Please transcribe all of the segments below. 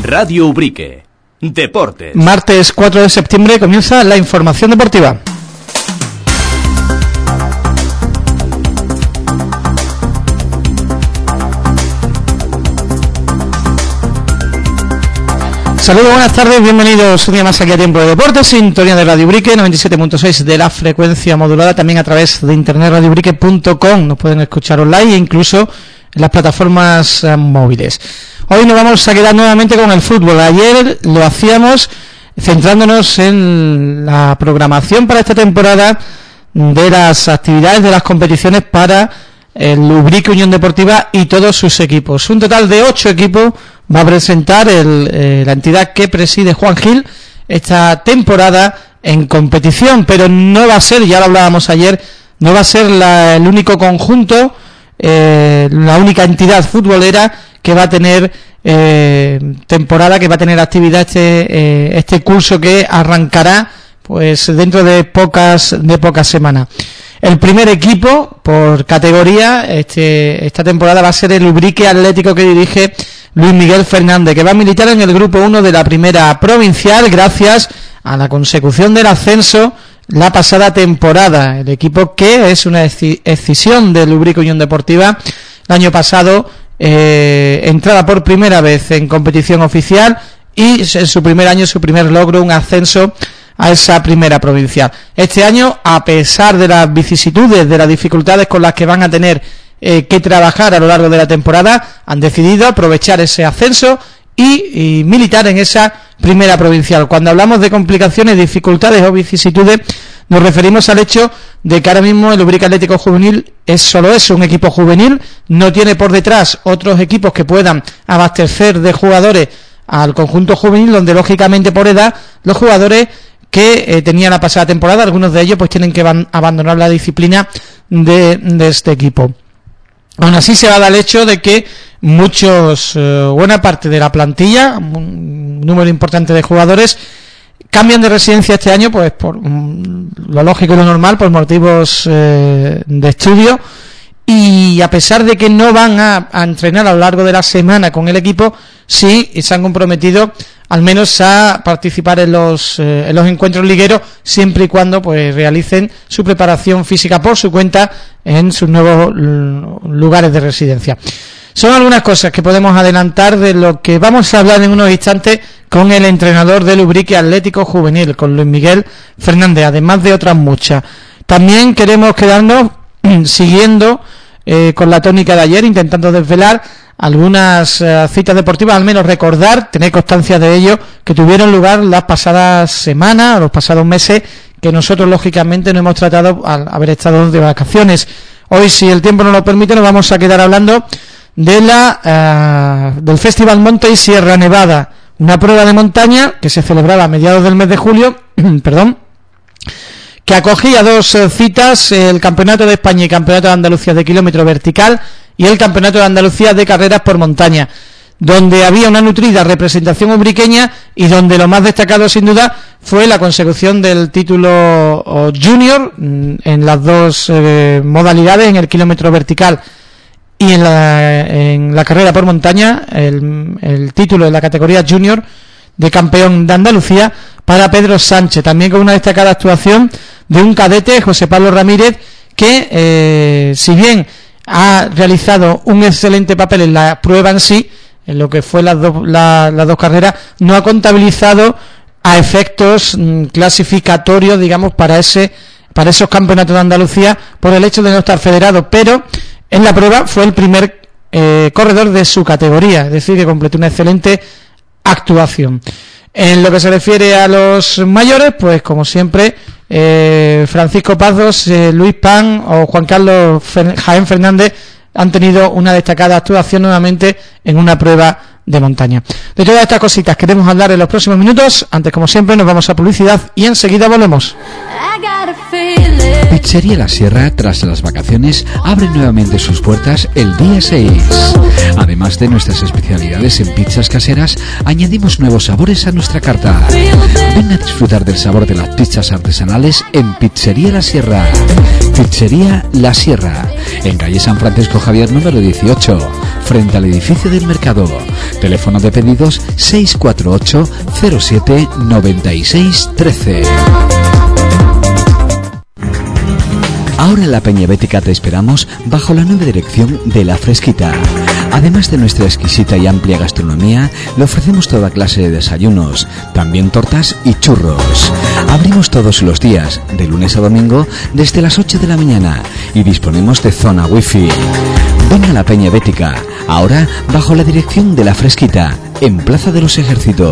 Radio Ubrique. Deportes. Martes 4 de septiembre comienza la información deportiva. Saludos, buenas tardes, bienvenidos un día más aquí a Tiempo de Deportes, sintonía de Radio Ubrique, 97.6 de la frecuencia modulada, también a través de internet radioubrique.com, nos pueden escuchar online e incluso en las plataformas móviles. Hoy nos vamos a quedar nuevamente con el fútbol. Ayer lo hacíamos centrándonos en la programación para esta temporada de las actividades, de las competiciones para el Ubrique Unión Deportiva y todos sus equipos. Un total de 8 equipos va a presentar la entidad que preside Juan Gil esta temporada en competición, pero no va a ser, ya lo hablábamos ayer, no va a ser el único conjunto, la única entidad futbolera que va a tener temporada, que va a tener actividad este curso que arrancará pues dentro de pocas semanas. El primer equipo por categoría esta temporada va a ser el Ubrique Atlético, que dirige Luis Miguel Fernández, que va a militar en el grupo 1 de la primera provincial gracias a la consecución del ascenso la pasada temporada. El equipo que es una escisión del Ubrique Unión Deportiva el año pasado, entrada por primera vez en competición oficial y en su primer año, su primer logro, un ascenso a esa primera provincial. Este año, a pesar de las vicisitudes, de las dificultades con las que van a tener que trabajar a lo largo de la temporada, han decidido aprovechar ese ascenso y militar en esa primera provincial. Cuando hablamos de complicaciones, dificultades o vicisitudes, nos referimos al hecho de que ahora mismo el Ubrique Atlético Juvenil es solo eso, un equipo juvenil, no tiene por detrás otros equipos que puedan abastecer de jugadores al conjunto juvenil, donde lógicamente por edad los jugadores que tenían la pasada temporada, algunos de ellos pues tienen que abandonar la disciplina de este equipo. Aún así se va a dar el hecho de que buena parte de la plantilla, un número importante de jugadores, cambian de residencia este año, pues por lo lógico y lo normal, por motivos de estudio, y a pesar de que no van a entrenar a lo largo de la semana con el equipo, sí se han comprometido al menos a participar en los encuentros ligueros, siempre y cuando pues realicen su preparación física por su cuenta en sus nuevos lugares de residencia. Son algunas cosas que podemos adelantar de lo que vamos a hablar en unos instantes con el entrenador del Ubrique Atlético Juvenil, con Luis Miguel Fernández, además de otras muchas. También queremos quedarnos siguiendo con la tónica de ayer, intentando desvelar algunas citas deportivas, al menos recordar, tener constancia de ello, que tuvieron lugar las pasadas semanas, los pasados meses, que nosotros lógicamente no hemos tratado al haber estado de vacaciones. Hoy, si el tiempo nos lo permite, nos vamos a quedar hablando de del Festival Monte y Sierra Nevada, una prueba de montaña que se celebraba a mediados del mes de julio, que acogía dos citas, el Campeonato de España y Campeonato de Andalucía de kilómetro vertical y el Campeonato de Andalucía de carreras por montaña, donde había una nutrida representación ubriqueña y donde lo más destacado sin duda fue la consecución del título junior en las dos modalidades, en el kilómetro vertical y en la carrera por montaña, el título en la categoría junior de campeón de Andalucía para Pedro Sánchez, también con una destacada actuación de un cadete, José Pablo Ramírez, que si bien ha realizado un excelente papel en la prueba en sí, en lo que fue las dos carreras, no ha contabilizado a efectos clasificatorios, digamos, para esos campeonatos de Andalucía por el hecho de no estar federado, pero en la prueba fue el primer corredor de su categoría, es decir, que completó una excelente actuación. En lo que se refiere a los mayores, pues como siempre, Francisco Pazos, Luis Pan o Juan Carlos Jaén Fernández han tenido una destacada actuación nuevamente en una prueba de montaña. De todas estas cositas queremos hablar en los próximos minutos. Antes, como siempre, nos vamos a publicidad y enseguida volvemos. Pizzería La Sierra, tras las vacaciones, abre nuevamente sus puertas el día 6. Además de nuestras especialidades en pizzas caseras, añadimos nuevos sabores a nuestra carta. Ven a disfrutar del sabor de las pizzas artesanales en Pizzería La Sierra. Pizzería La Sierra, en calle San Francisco Javier número 18, frente al edificio del mercado. Teléfono de pedidos 648 07 96 13. Ahora en la Peña Bética te esperamos bajo la nueva dirección de La Fresquita. Además de nuestra exquisita y amplia gastronomía, le ofrecemos toda clase de desayunos, también tortas y churros. Abrimos todos los días, de lunes a domingo, desde las 8 de la mañana y disponemos de zona wifi. Ven a la Peña Bética, ahora bajo la dirección de La Fresquita, en Plaza de los Ejércitos.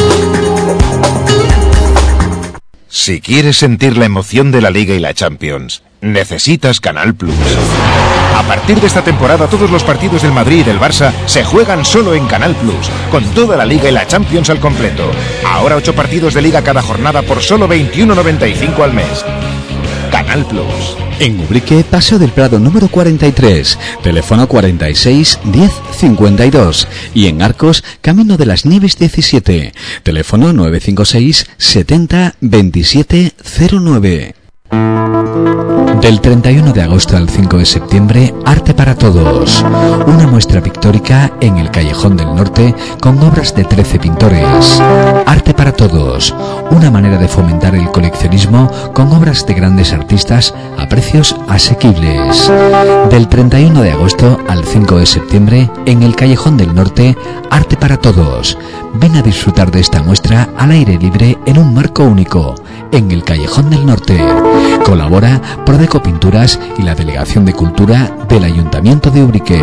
Si quieres sentir la emoción de la Liga y la Champions, necesitas Canal Plus. A partir de esta temporada, todos los partidos del Madrid y del Barça se juegan solo en Canal Plus, con toda la Liga y la Champions al completo. Ahora 8 partidos de Liga cada jornada por solo 21,95 al mes. Canal Plus. En Ubrique, Paseo del Prado número 43, teléfono 46 10 52. Y en Arcos, Camino de las Nieves 17, teléfono 956 70 27 09. Del 31 de agosto al 5 de septiembre, Arte para Todos. Una muestra pictórica en el Callejón del Norte con obras de 13 pintores. Arte para Todos. Una manera de fomentar el coleccionismo con obras de grandes artistas a precios asequibles. Del 31 de agosto al 5 de septiembre, en el Callejón del Norte, Arte para Todos. Ven a disfrutar de esta muestra al aire libre en un marco único, en el Callejón del Norte. Colabora Prodeco Pinturas y la Delegación de Cultura del Ayuntamiento de Ubrique.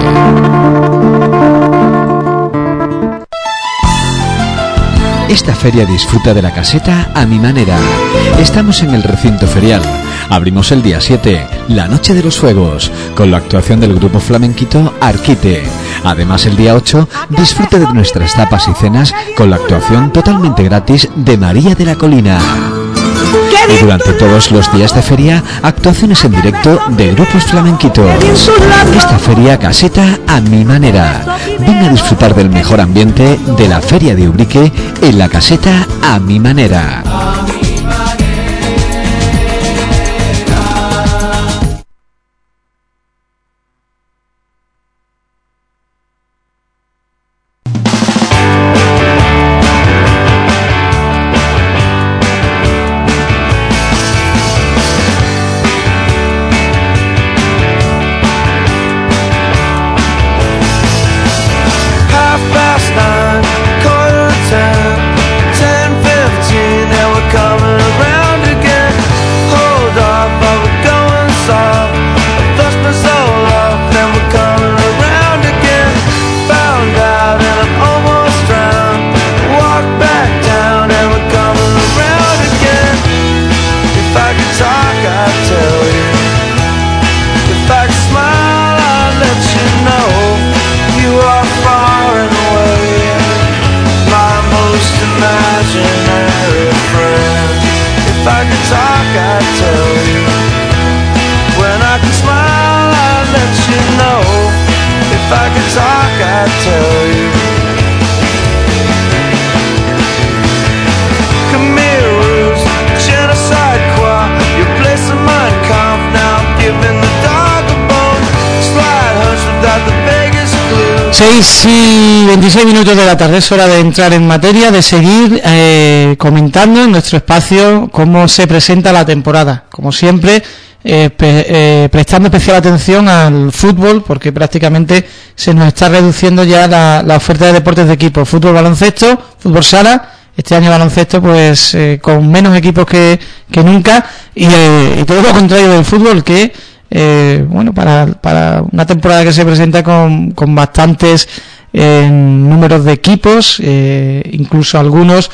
Esta feria disfruta de la caseta a mi manera. Estamos en el recinto ferial. Abrimos el día 7, la noche de los fuegos, con la actuación del grupo flamenquito Arquite. Además, el día 8, disfrute de nuestras tapas y cenas con la actuación totalmente gratis de María de la Colina. Y durante todos los días de feria, actuaciones en directo de grupos flamenquitos. Esta feria caseta a mi manera. Ven a disfrutar del mejor ambiente de la feria de Ubrique en la caseta a mi manera. Y 26 minutos de la tarde, es hora de entrar en materia, de seguir comentando en nuestro espacio cómo se presenta la temporada. Como siempre, prestando especial atención al fútbol, porque prácticamente se nos está reduciendo ya la oferta de deportes de equipo. Fútbol, baloncesto, fútbol sala. Este año baloncesto, pues con menos equipos que nunca, y todo lo contrario del fútbol, que bueno, para una temporada que se presenta con bastantes números de equipos, incluso algunos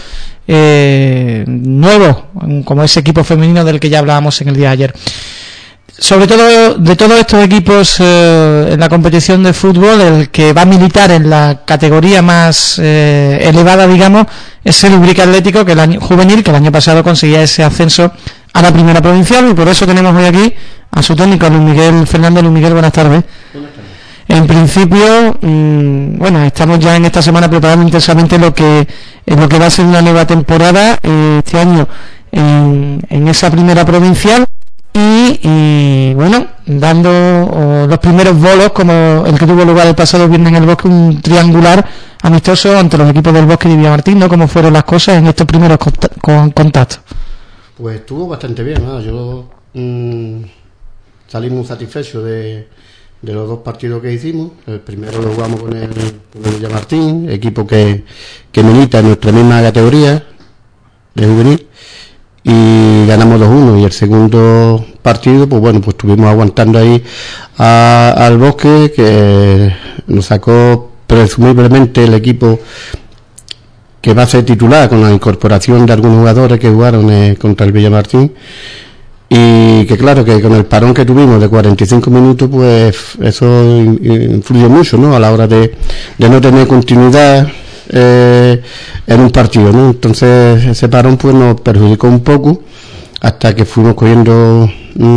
nuevos, como ese equipo femenino del que ya hablábamos en el día de ayer. Sobre todo, de todos estos equipos en la competición de fútbol, el que va a militar en la categoría más elevada, digamos, es el Ubrique Atlético, que el año juvenil, que el año pasado conseguía ese ascenso a la primera provincial, y por eso tenemos hoy aquí a su técnico, Luis Miguel Fernández. Luis Miguel, buenas tardes. Buenas tardes. En principio, bueno, estamos ya en esta semana preparando intensamente lo que va a ser una nueva temporada este año en esa primera provincial, y y bueno, dando los primeros bolos, como el que tuvo lugar el pasado viernes en el Bosque, un triangular amistoso ante los equipos del Bosque y de Villamartín, ¿no? ¿Cómo fueron las cosas en estos primeros contactos? Pues estuvo bastante bien, ¿no? Yo salí muy satisfecho de los dos partidos que hicimos. El primero lo jugamos con el Villamartín, equipo que milita en nuestra misma categoría de juvenil, y ganamos 2-1. Y el segundo partido, pues bueno, pues estuvimos aguantando ahí al Bosque, que nos sacó presumiblemente el equipo que va a ser titular, con la incorporación de algunos jugadores que jugaron contra el Villamartín, y que claro, que con el parón que tuvimos de 45 minutos, pues eso influye mucho, ¿no?, a la hora de no tener continuidad en un partido, ¿no? Entonces ese parón pues nos perjudicó un poco, hasta que fuimos cogiendo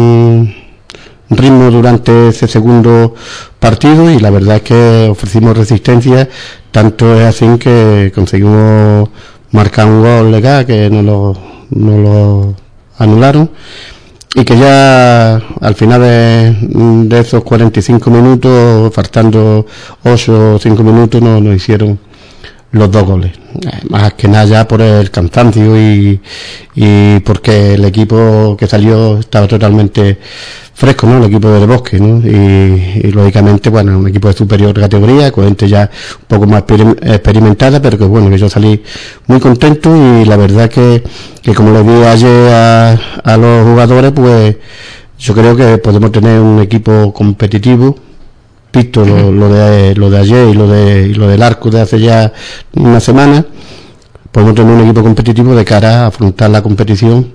ritmo durante ese segundo partido, y la verdad es que ofrecimos resistencia, tanto es así que conseguimos marcar un gol legal, que no lo anularon, y que ya al final de esos 45 minutos, faltando 8 o 5 minutos, nos hicieron los 2 goles, más que nada ya por el cansancio y porque el equipo que salió estaba totalmente fresco, ¿no?, el equipo del Bosque, ¿no?, y lógicamente, bueno, un equipo de superior categoría, con gente ya un poco más experimentada, pero que bueno, que yo salí muy contento, y la verdad que como le dije ayer a los jugadores, pues yo creo que podemos tener un equipo competitivo, visto lo de ayer y lo del Arco de hace ya una semana. Podemos tener un equipo competitivo de cara a afrontar la competición,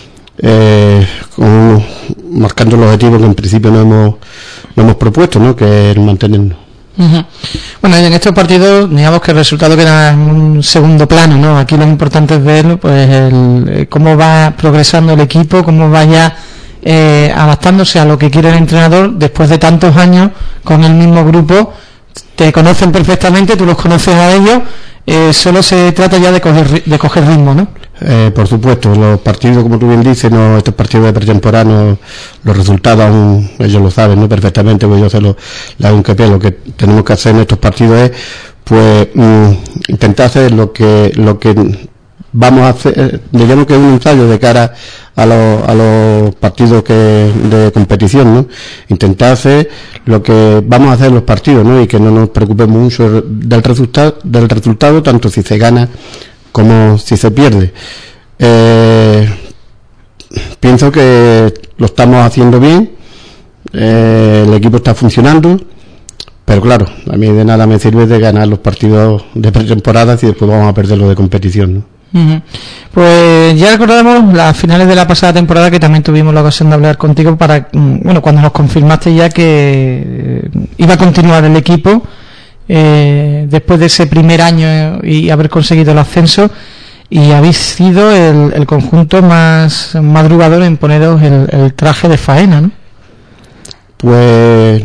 marcando los objetivos que en principio no hemos propuesto, ¿no?, que es mantenernos. Uh-huh. Bueno, en estos partidos, digamos que el resultado queda en un segundo plano, ¿no? Aquí lo importante es ver, pues, cómo va progresando el equipo, cómo vaya adaptándose a lo que quiere el entrenador después de tantos años con el mismo grupo. Te conocen perfectamente, tú los conoces a ellos, solo se trata ya de coger ritmo, ¿no? Por supuesto, los partidos, como tú bien dices, no, estos partidos de pretemporada, los resultados aún ellos lo saben, ¿no?, perfectamente, pues yo sé la hincapié. Lo que tenemos que hacer en estos partidos es, pues, intentar hacer lo que vamos a hacer, digamos que es un ensayo de cara a los partidos de competición, ¿no? Intentar hacer lo que vamos a hacer en los partidos, ¿no?, y que no nos preocupemos mucho del resultado, tanto si se gana como si se pierde. Pienso que lo estamos haciendo bien, el equipo está funcionando, pero claro, a mí de nada me sirve de ganar los partidos de pretemporada si después vamos a perder los de competición, ¿no? Uh-huh. Pues ya recordamos las finales de la pasada temporada, que también tuvimos la ocasión de hablar contigo para, bueno, cuando nos confirmaste ya que iba a continuar el equipo después de ese primer año y haber conseguido el ascenso, y habéis sido el conjunto más madrugador en poneros el traje de faena, ¿no? Pues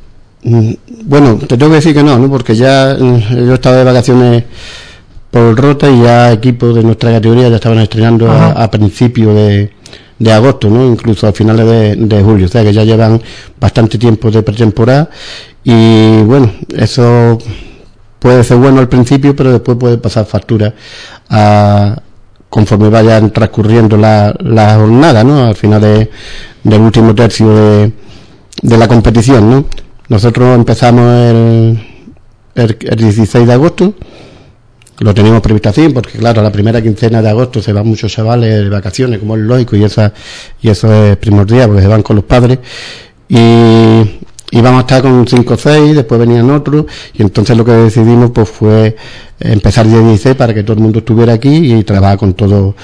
bueno, te tengo que decir que no, porque ya yo estaba de vacaciones por Rota, y ya equipos de nuestra categoría ya estaban estrenando a principios de agosto, ¿no?, incluso a finales de julio, o sea que ya llevan bastante tiempo de pretemporada, y bueno, eso puede ser bueno al principio, pero después puede pasar factura conforme vayan transcurriendo la jornada, ¿no?, al final del último tercio de la competición, ¿no? Nosotros empezamos el 16 de agosto. Lo teníamos previsto así, porque claro, la primera quincena de agosto se van muchos chavales de vacaciones, como es lógico, y eso es primordial, porque se van con los padres, y vamos a estar con 5 o 6, después venían otros, y entonces lo que decidimos pues fue empezar el 16 para que todo el mundo estuviera aquí y trabajar con todo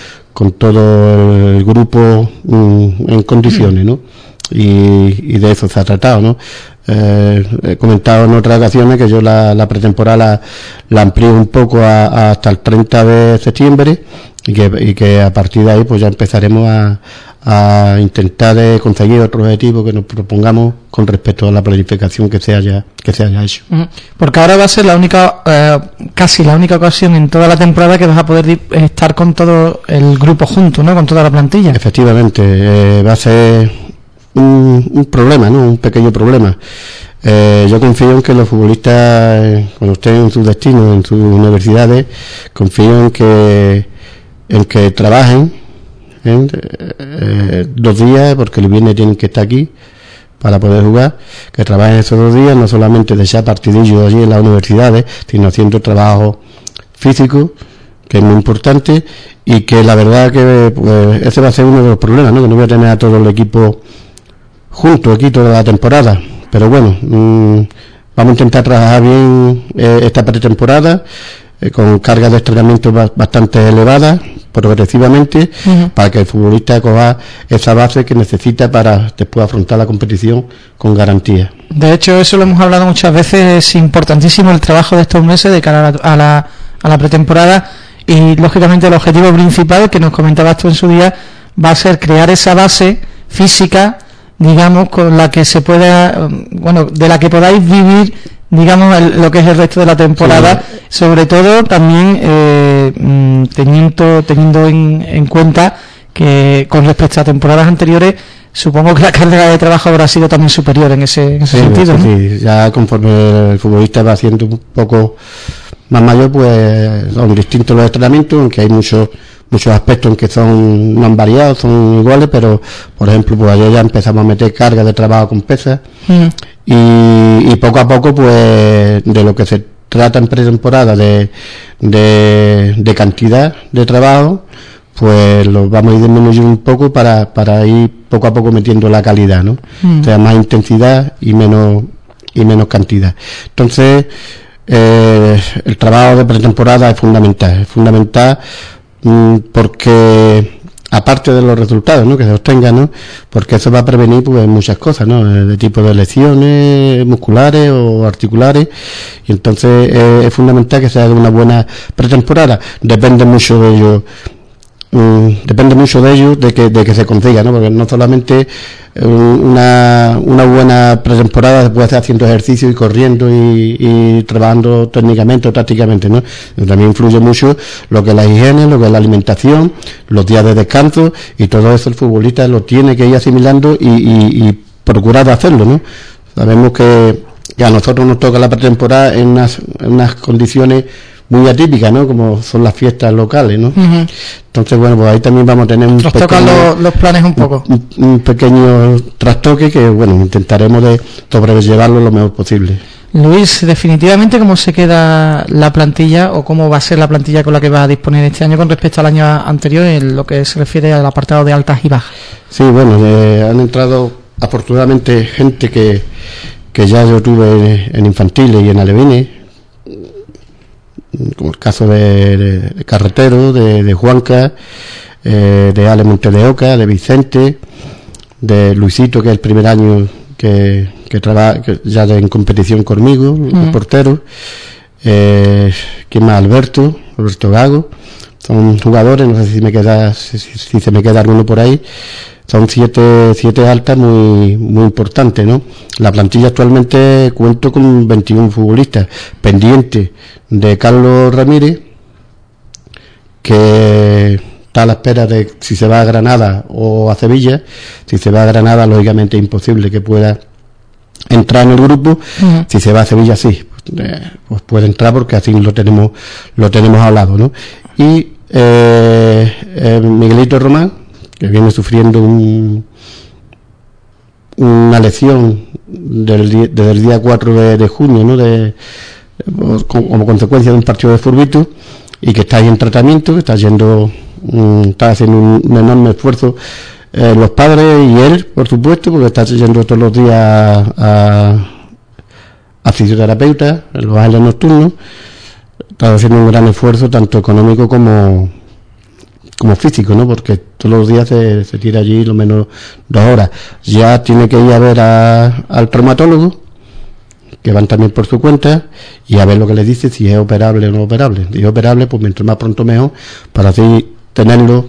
el grupo en condiciones, ¿no? Y de eso se ha tratado, ¿no? He comentado en otras ocasiones que yo la pretemporada la amplío un poco hasta el 30 de septiembre, y que a partir de ahí pues ya empezaremos a intentar conseguir otro objetivo que nos propongamos con respecto a la planificación que se haya hecho. Porque ahora va a ser la única, casi la única ocasión en toda la temporada que vas a poder estar con todo el grupo junto, ¿no?, con toda la plantilla. Efectivamente, va a ser un problema, ¿no? Un pequeño problema. Yo confío en que los futbolistas, cuando estén en sus destinos, en sus universidades, confío en que trabajen 2 días, porque el viernes tienen que estar aquí para poder jugar, que trabajen esos 2 días, no solamente de echar partidillos allí en las universidades, sino haciendo trabajo físico, que es muy importante, y que la verdad que pues, ese va a ser uno de los problemas, ¿no? Que no voy a tener a todo el equipo junto aquí toda la temporada, pero bueno, vamos a intentar trabajar bien esta pretemporada, con cargas de entrenamiento bastante elevadas, progresivamente, para que el futbolista coja esa base que necesita para después afrontar la competición con garantía. De hecho, eso lo hemos hablado muchas veces, es importantísimo el trabajo de estos meses de cara a la pretemporada, y lógicamente el objetivo principal que nos comentabas tú en su día va a ser crear esa base física, digamos, con la que se pueda, de la que podáis vivir, digamos, lo que es el resto de la temporada, sí. Sobre todo también teniendo en cuenta que con respecto a temporadas anteriores, supongo que la carga de trabajo habrá sido también superior en ese sentido, ¿no? Sí, ya conforme el futbolista va siendo un poco más mayor, pues son distintos los entrenamientos, aunque hay muchos aspectos en que no han variado, son iguales, pero por ejemplo, pues ayer ya empezamos a meter carga de trabajo con pesas, y poco a poco, pues de lo que se trata en pretemporada de cantidad de trabajo, pues lo vamos a ir disminuyendo un poco para ir poco a poco metiendo la calidad, ¿no? O sea, más intensidad y menos cantidad. Entonces, el trabajo de pretemporada es fundamental porque aparte de los resultados, ¿no?, que se obtengan, ¿no?, porque eso va a prevenir pues muchas cosas, ¿no?, de tipo de lesiones musculares o articulares, y entonces es fundamental que se haga una buena pretemporada. Depende mucho de ello, de que se consiga, ¿no?, porque no solamente una buena pretemporada se puede hacer haciendo ejercicio y corriendo y trabajando técnicamente o tácticamente, ¿no? También influye mucho lo que es la higiene, lo que es la alimentación, los días de descanso, y todo eso el futbolista lo tiene que ir asimilando y procurar hacerlo, ¿no? Sabemos que a nosotros nos toca la pretemporada en unas condiciones muy atípicas, ¿no?, como son las fiestas locales, ¿no? Entonces, bueno, pues ahí también vamos a tener nos tocan los planes un poco. Un pequeño trastoque que, bueno, intentaremos de sobrellevarlo lo mejor posible. Luis, definitivamente, ¿cómo se queda la plantilla o cómo va a ser la plantilla con la que va a disponer este año con respecto al año anterior en lo que se refiere al apartado de altas y bajas? Sí, bueno, han entrado afortunadamente gente que ya yo tuve en infantiles y en alevines, como el caso de Carretero, de Juanca, de Ale Monte de Oca, de Vicente, de Luisito, que es el primer año que trabaja ya en competición conmigo, el portero, ¿quién más? Alberto Gago. Son jugadores, no sé si se me queda alguno por ahí. Son siete altas muy importantes, ¿no? La plantilla actualmente cuento con 21 futbolistas, pendiente de Carlos Ramírez, que está a la espera de si se va a Granada o a Sevilla. Si se va a Granada, lógicamente es imposible que pueda entrar en el grupo. Si se va a Sevilla, sí, pues puede entrar, porque así lo tenemos hablado, ¿no? Y Miguelito Román, que viene sufriendo una lesión desde el día 4 de junio, ¿no?, como consecuencia de un partido de furbito, y que está ahí en tratamiento, está haciendo un enorme esfuerzo, los padres y él, por supuesto, porque está yendo todos los días a fisioterapeuta en los ángeles nocturnos. Está haciendo un gran esfuerzo, tanto económico como físico, ¿no?, porque todos los días se tira allí lo menos 2 horas. Ya tiene que ir a ver al traumatólogo, que van también por su cuenta, y a ver lo que le dice, si es operable o no operable. Si es operable, pues mientras más pronto mejor, para así tenerlo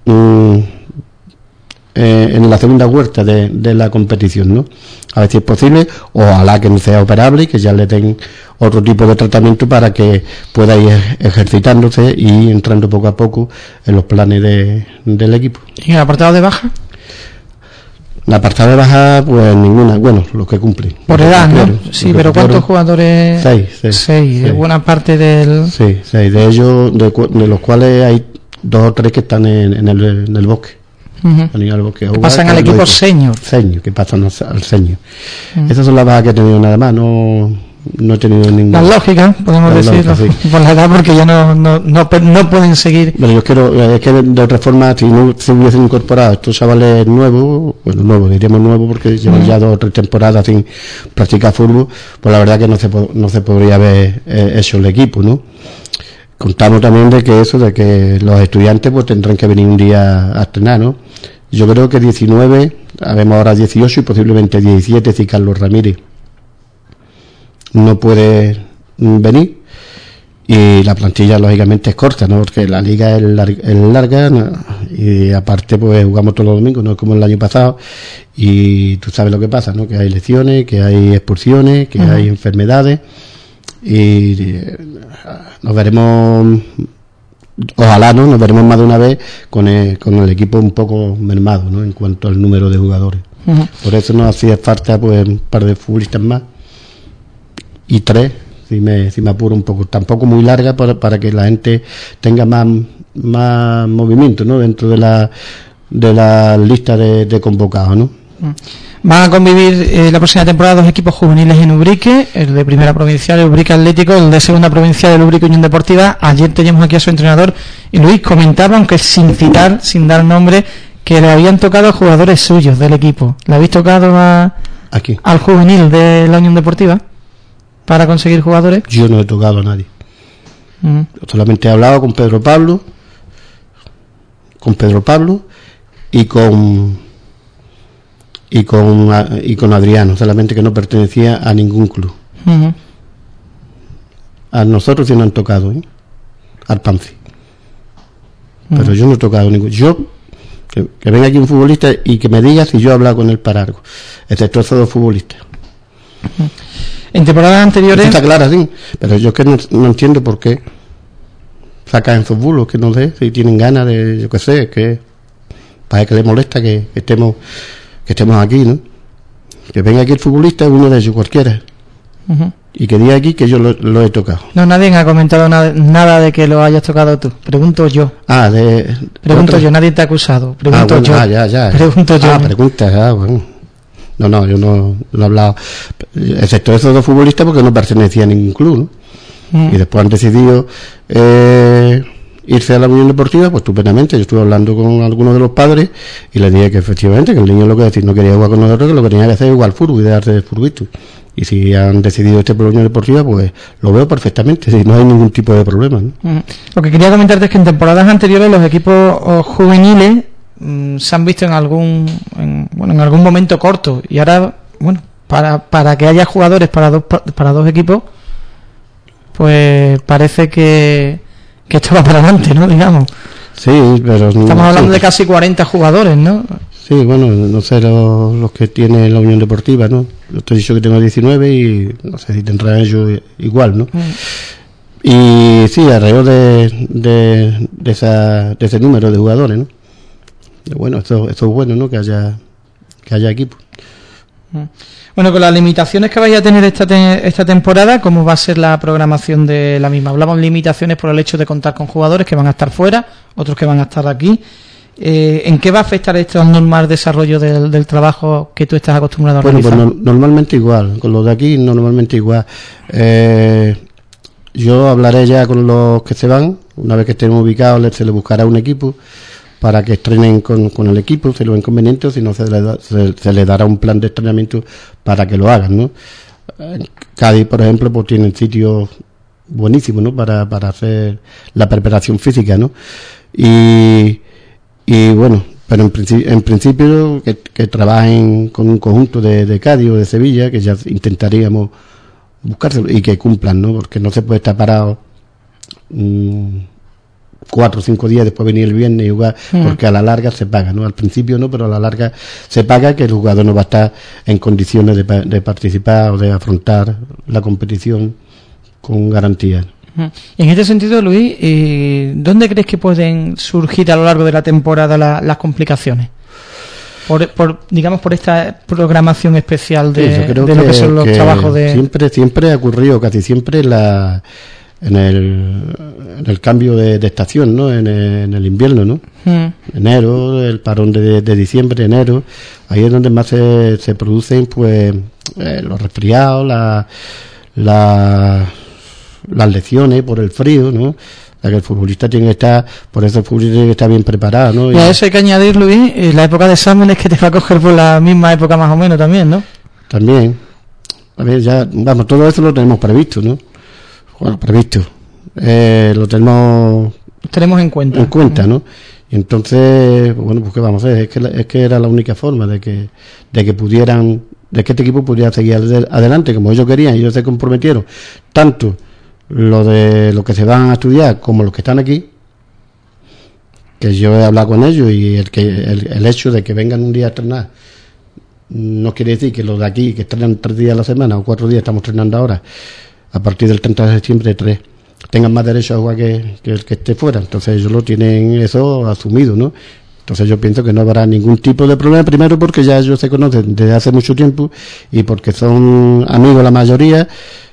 en la segunda vuelta de la competición, ¿no? A ver si es posible, ojalá que no sea operable y que ya le den otro tipo de tratamiento para que pueda ir ejercitándose y entrando poco a poco en los planes del equipo. ¿Y el apartado de baja? La apartada de baja, pues ninguna. Bueno, los que cumplen. Por edad, ¿no? Sí, pero ¿cuántos jugadores? Seis. De buena parte del... Sí, 6. De ellos, de los cuales hay 2 o 3 que están en el bosque. Que pasan al equipo senior. Que pasan al senior. Esas son las bajas que he tenido nada más. No he tenido ninguna. Las lógicas, podemos decirlo, sí. Por la edad, porque ya no pueden seguir. Bueno, yo quiero, es que de otra forma, si no se hubiesen incorporado estos chavales nuevos, diríamos nuevos porque llevan ya 2 o 3 temporadas sin practicar fútbol, pues la verdad que no se podría haber hecho el equipo, ¿no? Contamos también de que los estudiantes pues tendrán que venir un día a estrenar, ¿no? Yo creo que 19, habemos ahora 18 y posiblemente 17 si Carlos Ramírez no puede venir, y la plantilla lógicamente es corta, ¿no? Porque la liga es larga, ¿no? Y aparte pues jugamos todos los domingos, no es como el año pasado, y tú sabes lo que pasa, ¿no? Que hay lesiones, que hay expulsiones, que hay enfermedades, y nos veremos, ojalá nos veremos más de una vez con el equipo un poco mermado, ¿no? En cuanto al número de jugadores. Por eso nos hacía falta pues un par de futbolistas más, y 3 si me apuro un poco, tampoco muy larga para que la gente tenga más movimiento, ¿no? Dentro de la lista de convocados, ¿no? Van a convivir la próxima temporada 2 equipos juveniles en Ubrique, el de primera provincial, el Ubrique Atlético, el de segunda provincial, el Ubrique Unión Deportiva. Ayer teníamos aquí a su entrenador y Luis comentaba, aunque sin dar nombre, que le habían tocado jugadores suyos del equipo. ¿Le habéis tocado al juvenil de la Unión Deportiva para conseguir jugadores? Yo no he tocado a nadie. Solamente he hablado con Pedro Pablo y con Adriano, solamente que no pertenecía a ningún club. A nosotros sí nos han tocado, al Pance. Pero yo no he tocado ningún. Que venga aquí un futbolista y que me diga si yo he hablado con él para algo, excepto esos 2 futbolistas. En temporadas anteriores... Está clara, sí, pero yo que no entiendo por qué sacan esos bulos, que no sé, si tienen ganas de, yo qué sé, que para que les molesta que estemos aquí, ¿no? Que venga aquí el futbolista, uno de ellos, cualquiera, y que diga aquí que yo lo he tocado. No, nadie ha comentado nada de que lo hayas tocado tú. Pregunto yo. Pregunto yo, nadie te ha acusado. Pregunto yo. Ya. Pregunto yo. Pregunta, bueno. No, yo no he hablado, excepto esos 2 futbolistas, porque no pertenecían a ningún club, ¿no? Y después han decidido irse a la Unión Deportiva, pues estupendamente. Yo estuve hablando con algunos de los padres y les dije que efectivamente que el niño, lo que decir, no quería jugar con nosotros, que lo que tenía que hacer es jugar al fútbol y dejarse del fútbol. Y si han decidido por la Unión Deportiva, pues lo veo perfectamente, si no hay ningún tipo de problema, ¿no? Lo que quería comentarte es que en temporadas anteriores los equipos juveniles se han visto en algún momento corto, y ahora, bueno, para que haya jugadores para dos equipos, pues parece que esto va para adelante, ¿no? Digamos. Sí, pero estamos hablando de casi 40 jugadores, ¿no? Sí, bueno, no sé los que tiene la Unión Deportiva, ¿no? Yo te he dicho que tengo 19 y no sé si tendrán ellos igual, ¿no? Y sí, alrededor de ese número de jugadores, ¿no? Bueno, esto es bueno, ¿no? Que haya equipo. Bueno, con las limitaciones que vais a tener esta temporada, ¿cómo va a ser la programación de la misma? Hablamos de limitaciones por el hecho de contar con jugadores que van a estar fuera, otros que van a estar aquí. ¿En qué va a afectar esto al normal desarrollo del trabajo que tú estás acostumbrado a realizar? Pues normalmente igual, con los de aquí normalmente igual. Yo hablaré ya con los que se van, una vez que estén ubicados se les buscará un equipo para que estrenen con el equipo, si lo ven conveniente, o si no se les dará un plan de entrenamiento para que lo hagan, ¿no? Cádiz, por ejemplo, pues tiene sitios buenísimos, ¿no? Para hacer la preparación física, ¿no? Y bueno, pero en principio que trabajen con un conjunto de Cádiz o de Sevilla, que ya intentaríamos buscárselo y que cumplan, ¿no? Porque no se puede estar parado 4 o 5 días después venir el viernes y jugar, porque a la larga se paga, ¿no? Al principio no, pero a la larga se paga, que el jugador no va a estar en condiciones de participar o de afrontar la competición con garantía. Y en este sentido, Luis, ¿dónde crees que pueden surgir a lo largo de la temporada las complicaciones? por esta programación especial de, yo creo de lo que son los trabajos de... Siempre ha ocurrido, casi siempre en el cambio de estación, ¿no? En el invierno, ¿no? Enero, el parón de diciembre, enero, ahí es donde más se producen pues los resfriados, las lesiones por el frío, ¿no? O sea, que el futbolista tiene que estar, por eso el futbolista tiene que estar bien preparado, ¿no? Y a eso hay que añadir, Luis, la época de exámenes que te va a coger por la misma época más o menos también, ¿no? También. A ver, ya, vamos, todo eso lo tenemos previsto, ¿no? Bueno, previsto. Lo tenemos en cuenta. En cuenta, ¿no? Y entonces, bueno, pues ¿qué vamos a hacer? Es que era la única forma de que este equipo pudiera seguir adelante como ellos querían y ellos se comprometieron. Tanto lo que se van a estudiar como los que están aquí, que yo he hablado con ellos, y el hecho de que vengan un día a entrenar no quiere decir que los de aquí, que entrenan 3 días a la semana o 4 días, estamos entrenando ahora, a partir del 30 de septiembre 3, tengan más derecho a jugar que el que esté fuera. Entonces ellos lo tienen eso asumido, ¿no? Entonces yo pienso que no habrá ningún tipo de problema, primero porque ya ellos se conocen desde hace mucho tiempo y porque son amigos la mayoría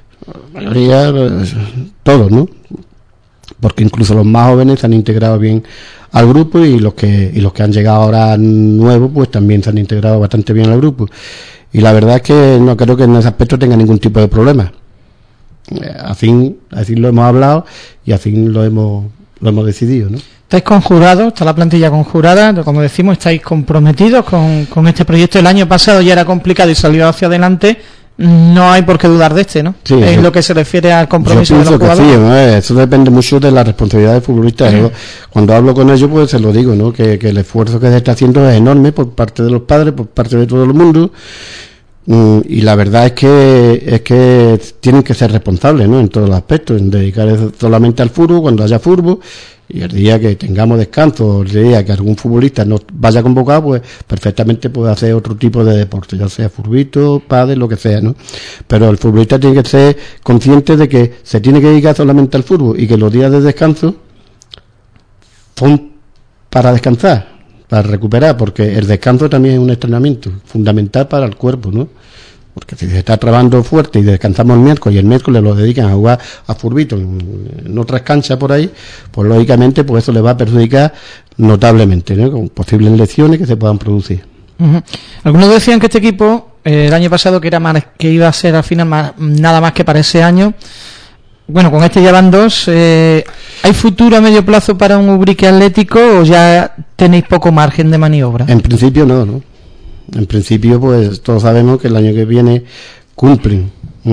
todos, ¿no? Porque incluso los más jóvenes se han integrado bien al grupo y los que han llegado ahora nuevos pues también se han integrado bastante bien al grupo. Y la verdad es que no creo que en ese aspecto tenga ningún tipo de problema. Así lo hemos hablado y así lo hemos decidido, ¿no? Estáis conjurados, está la plantilla conjurada, como decimos, estáis comprometidos con este proyecto. El año pasado ya era complicado y salió hacia adelante. No hay por qué dudar de ¿no? Sí, en lo que se refiere al compromiso de los jugadores. Sí, ¿no? Eso depende mucho de la responsabilidad del futbolista. Cuando hablo con ellos, pues se lo digo, ¿no? Que el esfuerzo que se está haciendo es enorme por parte de los padres, por parte de todo el mundo. Y la verdad es que tienen que ser responsables, ¿no? En todos los aspectos, en dedicar solamente al fútbol cuando haya fútbol, y el día que tengamos descanso, el día que algún futbolista no vaya convocado, pues perfectamente puede hacer otro tipo de deporte, ya sea furbito, pádel, lo que sea, ¿no? Pero el futbolista tiene que ser consciente de que se tiene que dedicar solamente al fútbol y que los días de descanso son para descansar, para recuperar, porque el descanso también es un entrenamiento fundamental para el cuerpo, ¿no? Porque si se está trabajando fuerte y descansamos el miércoles y el miércoles lo dedican a jugar a furbito en otras canchas por ahí, pues lógicamente pues eso le va a perjudicar notablemente, ¿no? Con posibles lesiones que se puedan producir. Uh-huh. Algunos decían que este equipo el año pasado que iba a ser al final nada más que para ese año. Bueno, con este ya van 2. ¿Hay futuro a medio plazo para un Ubrique Atlético o ya tenéis poco margen de maniobra? En principio no. En principio, pues todos sabemos que el año que viene cumplen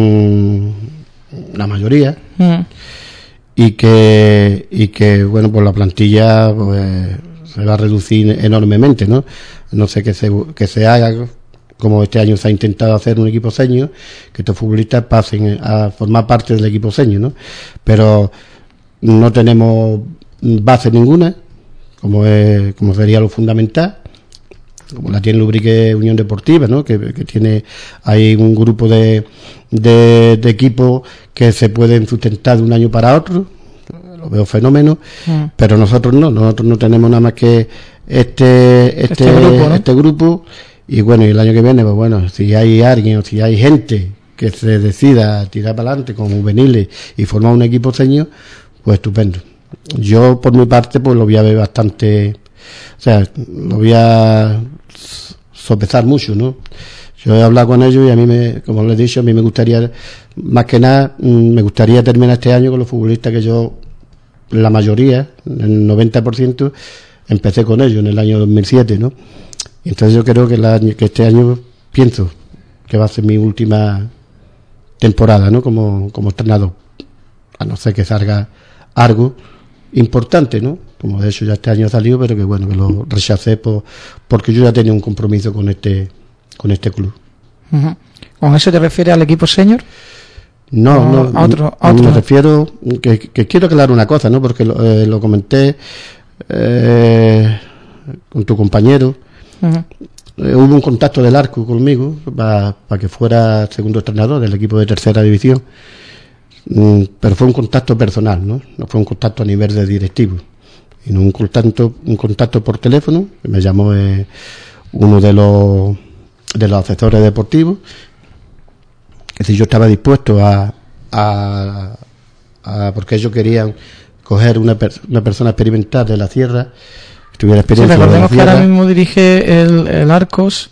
la mayoría y que bueno, pues la plantilla pues se va a reducir enormemente, ¿no? No sé que se haga como este año se ha intentado hacer un equipo senior, que estos futbolistas pasen a formar parte del equipo senior, ¿no? Pero no tenemos base ninguna, como sería lo fundamental, como la tiene Ubrique Unión Deportiva, ¿no? Que tiene ahí un grupo de equipos que se pueden sustentar de un año para otro. Lo veo fenómeno, pero nosotros no tenemos nada más que este grupo, ¿no? Este grupo. Y bueno, y el año que viene, pues bueno, si hay alguien o si hay gente que se decida a tirar para adelante con juveniles y formar un equipo senior, pues estupendo. Yo por mi parte pues lo voy a ver bastante, o sea, lo voy a sopesar mucho, ¿no? Yo he hablado con ellos y a mí, como les he dicho, a mí me gustaría, más que nada, me gustaría terminar este año con los futbolistas que yo, la mayoría, el 90%, empecé con ellos en el año 2007, ¿no? Y entonces yo creo que este año pienso que va a ser mi última temporada, ¿no? Como entrenador, a no ser que salga algo importante, ¿no? Como de hecho ya este año ha salido, pero que bueno, que lo rechacé porque yo ya tenía un compromiso con este club. Uh-huh. ¿Con eso te refieres al equipo senior? No, a otro. Me refiero que quiero aclarar una cosa, ¿no? Porque lo comenté con tu compañero. Uh-huh. Hubo un contacto del Arco conmigo para que fuera segundo entrenador del equipo de tercera división, pero fue un contacto personal, no fue un contacto a nivel de directivo, y no un contacto por teléfono. Me llamó uno de los asesores deportivos, que si yo estaba dispuesto a porque ellos querían coger una persona experimental de la sierra, que tuviera experiencia. Sí, recordemos de la que ahora sierra. mismo dirige el Arcos,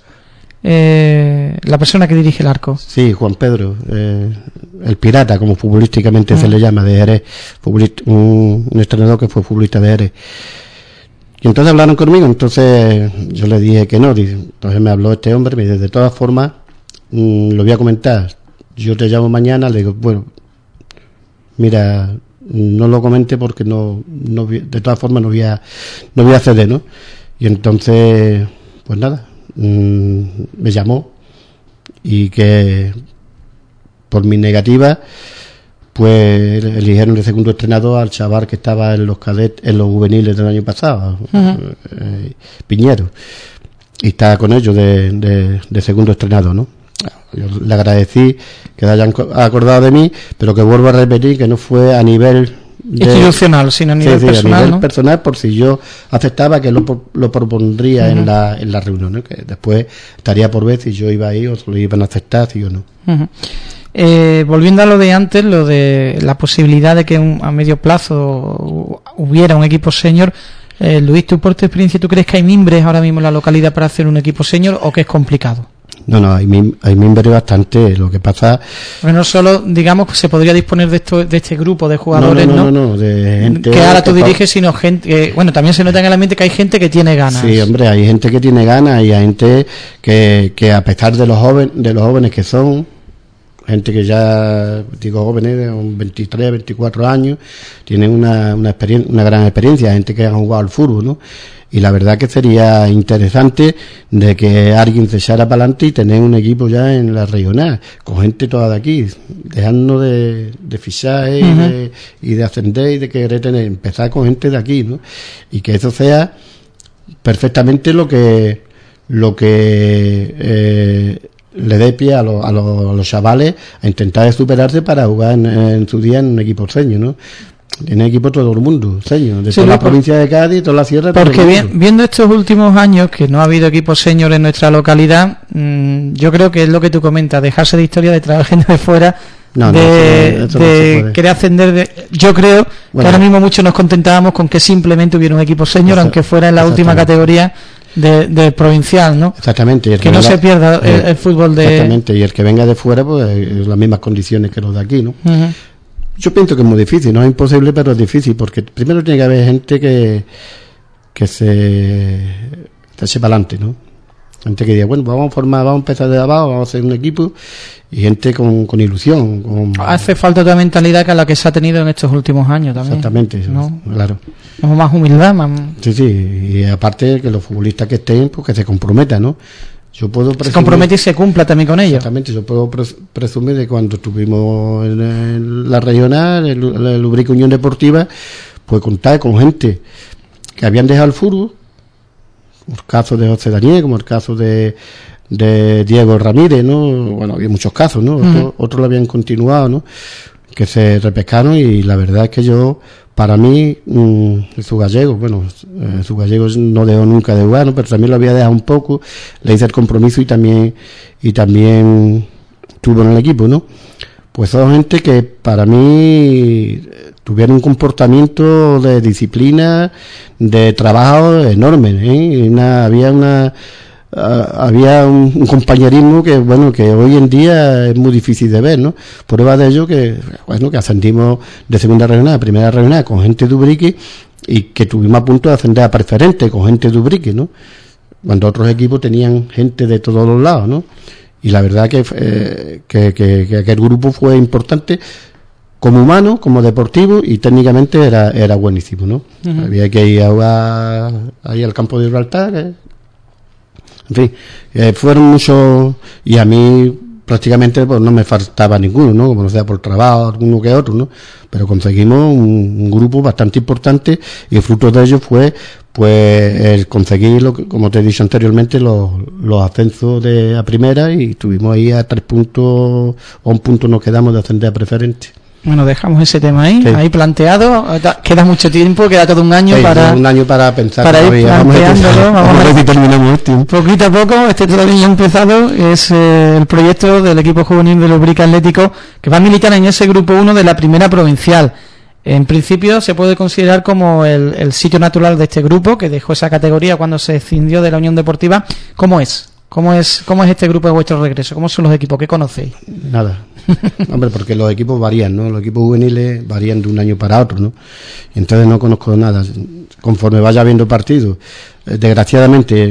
la persona que dirige el Arcos. Sí, Juan Pedro, el pirata, como futbolísticamente se le llama, de Jerez, un entrenador que fue futbolista de Jerez. Y entonces hablaron conmigo, entonces yo le dije que no, entonces me habló este hombre, me dice, de todas formas, lo voy a comentar, yo te llamo mañana, le digo, bueno, mira, no lo comente porque no de todas formas no voy a ceder, ¿no? Y entonces, pues nada, me llamó y que por mi negativa pues eligieron de segundo entrenador al chaval que estaba en los cadetes, en los juveniles del año pasado, Piñero, y está con ellos de segundo entrenador, ¿no? Yo le agradecí que hayan acordado de mí, pero que vuelvo a repetir que no fue a nivel institucional, sino a nivel personal, a nivel ¿no? personal, por si yo aceptaba que lo propondría en la reunión, ¿no? Que después estaría por ver si yo iba ahí o lo iban a aceptar, sí o no. Volviendo a lo de antes, lo de la posibilidad de que a medio plazo hubiera un equipo senior, Luis, tú por tu experiencia, ¿tú crees que hay mimbres ahora mismo en la localidad para hacer un equipo senior o que es complicado? No, hay mimbres bastante. Lo que pasa, porque no solo, digamos, se podría disponer de este grupo de jugadores, no, de gente que ahora tú diriges, sino gente que, bueno, también se nota en el ambiente que hay gente que tiene ganas. Sí, hombre, hay gente que tiene ganas y hay gente que a pesar de los jóvenes que son, gente que ya, digo jóvenes, de 23, 24 años, tienen una gran experiencia, gente que ha jugado al fútbol, ¿no? Y la verdad que sería interesante de que alguien se echara para adelante y tener un equipo ya en la regional, con gente toda de aquí, dejando de fichaje y de ascender y de querer empezar con gente de aquí, ¿no? Y que eso sea perfectamente lo que le dé pie a los chavales a intentar superarse para jugar en su día en un equipo seño, ¿no? Tiene equipo todo el mundo, señor, de toda la provincia de Cádiz, toda la sierra. Porque viendo estos últimos años que no ha habido equipos senior en nuestra localidad, yo creo que es lo que tú comentas, dejarse de historia de traer gente de fuera, de querer ascender. Yo creo que ahora mismo muchos nos contentábamos con que simplemente hubiera un equipo senior, aunque fuera en la última categoría del provincial, ¿no? Exactamente. Y que no se pierda el fútbol de... Exactamente, y el que venga de fuera, pues las mismas condiciones que los de aquí, ¿no? Yo pienso que es muy difícil, no es imposible, pero es difícil, porque primero tiene que haber gente que se eche para adelante, ¿no? Gente que diga, bueno, vamos a empezar de abajo, vamos a hacer un equipo, y gente con ilusión. Hace falta otra mentalidad que la que se ha tenido en estos últimos años también. Exactamente, ¿no? Claro. Más humildad, más... Sí, y aparte que los futbolistas que estén, pues que se comprometan, ¿no? Yo puedo presumir, se compromete y se cumpla también con ellos. Exactamente, yo puedo presumir de cuando estuvimos en la regional, en la Ubrique Unión Deportiva, pues contar con gente que habían dejado el fútbol, como el caso de José Daniel, como el caso de Diego Ramírez, ¿no? Bueno, había muchos casos, ¿no? Otros lo habían continuado, ¿no? Que se repescaron, y la verdad es que para mí, su gallego no dejó nunca de jugar, ¿no? Pero también lo había dejado un poco, le hice el compromiso y también estuvo en el equipo, ¿no? Pues son gente que para mí tuvieron un comportamiento de disciplina, de trabajo enorme, ¿eh? Había un compañerismo que hoy en día es muy difícil de ver, ¿no? Prueba de ello que ascendimos de segunda regional a primera regional con gente de Ubrique, y que tuvimos a punto de ascender a preferente con gente de Ubrique, ¿no? Cuando otros equipos tenían gente de todos los lados, ¿no? Y la verdad que aquel grupo fue importante como humano, como deportivo, y técnicamente era buenísimo, ¿no? Había que ir a jugar ahí al campo de Gibraltar, en fin, fueron muchos, y a mí prácticamente pues no me faltaba ninguno, ¿no? Como no sea por trabajo, alguno que otro, ¿no? Pero conseguimos un grupo bastante importante, y el fruto de ello fue pues el conseguir, como te he dicho anteriormente, los ascensos a primera, y estuvimos ahí a 3 puntos, o 1 punto nos quedamos de ascender a preferente. Bueno, dejamos ese tema ahí, Sí. ahí planteado. Queda mucho tiempo, queda todo un año Sí, para un año para pensar ir todavía. planteándolo. Vamos a ver si terminamos esto. Poquito a poco, todavía no ha empezado, es el proyecto del equipo juvenil del Ubrique Atlético, que va a militar en ese grupo 1 de la primera provincial. En principio se puede considerar como el sitio natural de este grupo, que dejó esa categoría cuando se escindió de la Unión Deportiva. ¿Cómo es? ¿Cómo es este grupo de vuestro regreso? ¿Cómo son los equipos? ¿Qué conocéis? Nada. Hombre, porque los equipos varían, ¿no? Los equipos juveniles varían de un año para otro, ¿no? Entonces no conozco nada. Conforme vaya viendo partidos, desgraciadamente,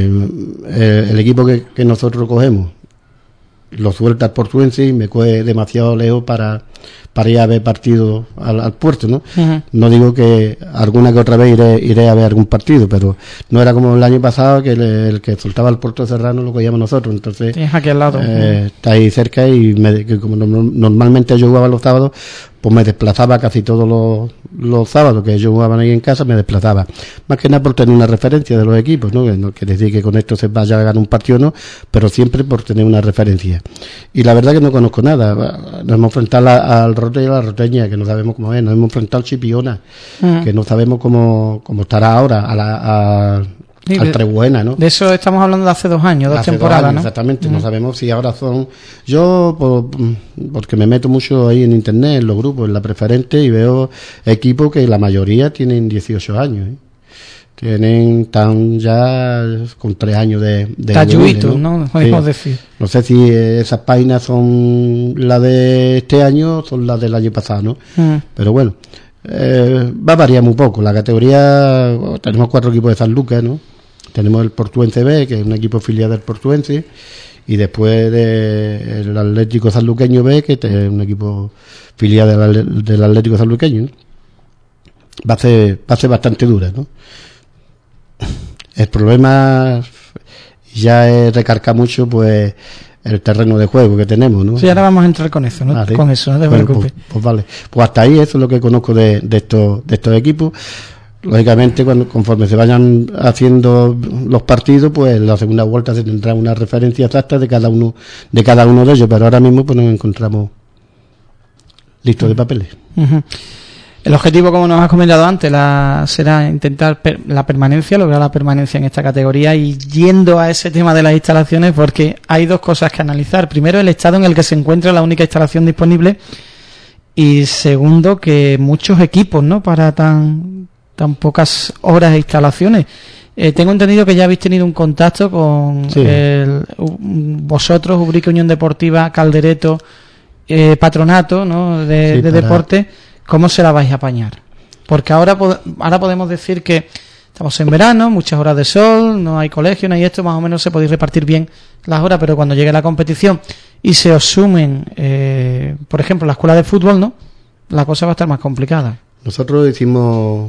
el equipo que nosotros cogemos lo suelta el Portuense y me coge demasiado lejos para ir a ver partidos al puerto, ¿no? Uh-huh. No digo que alguna que otra vez iré a ver algún partido, pero no era como el año pasado que el que soltaba el Puerto Serrano lo cogíamos nosotros. Entonces es aquí al lado. Está ahí cerca y que como normalmente yo jugaba los sábados, pues me desplazaba casi todos los sábados que ellos jugaban ahí en casa, me desplazaba. Más que nada por tener una referencia de los equipos, ¿no? Que no quiere decir que con esto se vaya a ganar un partido, no, pero siempre por tener una referencia. Y la verdad que no conozco nada. Nos hemos enfrentado al Rote y a la Roteña, que no sabemos cómo es. Nos hemos enfrentado al Chipiona, que no sabemos cómo estará ahora, al Trebuena, ¿no? De eso estamos hablando de hace 2 años, dos temporadas, ¿no? Exactamente, no sabemos si ahora son... Yo, porque me meto mucho ahí en internet, en los grupos, en la preferente, y veo equipos que la mayoría tienen 18 años, ¿eh? Están ya con 3 años de talluitos, ¿no? Podemos decir. No sé si esas páginas son las de este año o son las del año pasado, ¿no? Pero bueno, va a variar muy poco. La categoría, tenemos 4 equipos de San Lucas, ¿no? Tenemos el Portuense B, que es un equipo filial del Portuense, y después el Atlético Sanluqueño B, que es un equipo filial del Atlético Sanluqueño, ¿no? Va a ser bastante dura, ¿no? El problema ya es recargar mucho, pues, el terreno de juego que tenemos, ¿no? Sí, ahora vamos a entrar con eso, ¿no? ¿Sí? Con eso, no te preocupes. Pues vale. Pues hasta ahí eso es lo que conozco de estos equipos. Lógicamente, conforme se vayan haciendo los partidos, pues en la segunda vuelta se tendrá una referencia exacta de cada uno de ellos, pero ahora mismo pues nos encontramos listos de papeles. Uh-huh. El objetivo, como nos has comentado antes, será intentar lograr la permanencia en esta categoría, y yendo a ese tema de las instalaciones, porque hay 2 cosas que analizar. Primero, el estado en el que se encuentra la única instalación disponible, y segundo, que muchos equipos, ¿no? Para tan pocas horas de instalaciones. Tengo entendido que ya habéis tenido un contacto con vosotros, Ubrique Unión Deportiva, Caldereto, Patronato, ¿no? de deporte. ¿Cómo se la vais a apañar? Porque ahora podemos decir que estamos en verano, muchas horas de sol, no hay colegio, no hay esto, más o menos se podéis repartir bien las horas, pero cuando llegue la competición y se os sumen, por ejemplo, la escuela de fútbol, ¿no? La cosa va a estar más complicada. Nosotros hicimos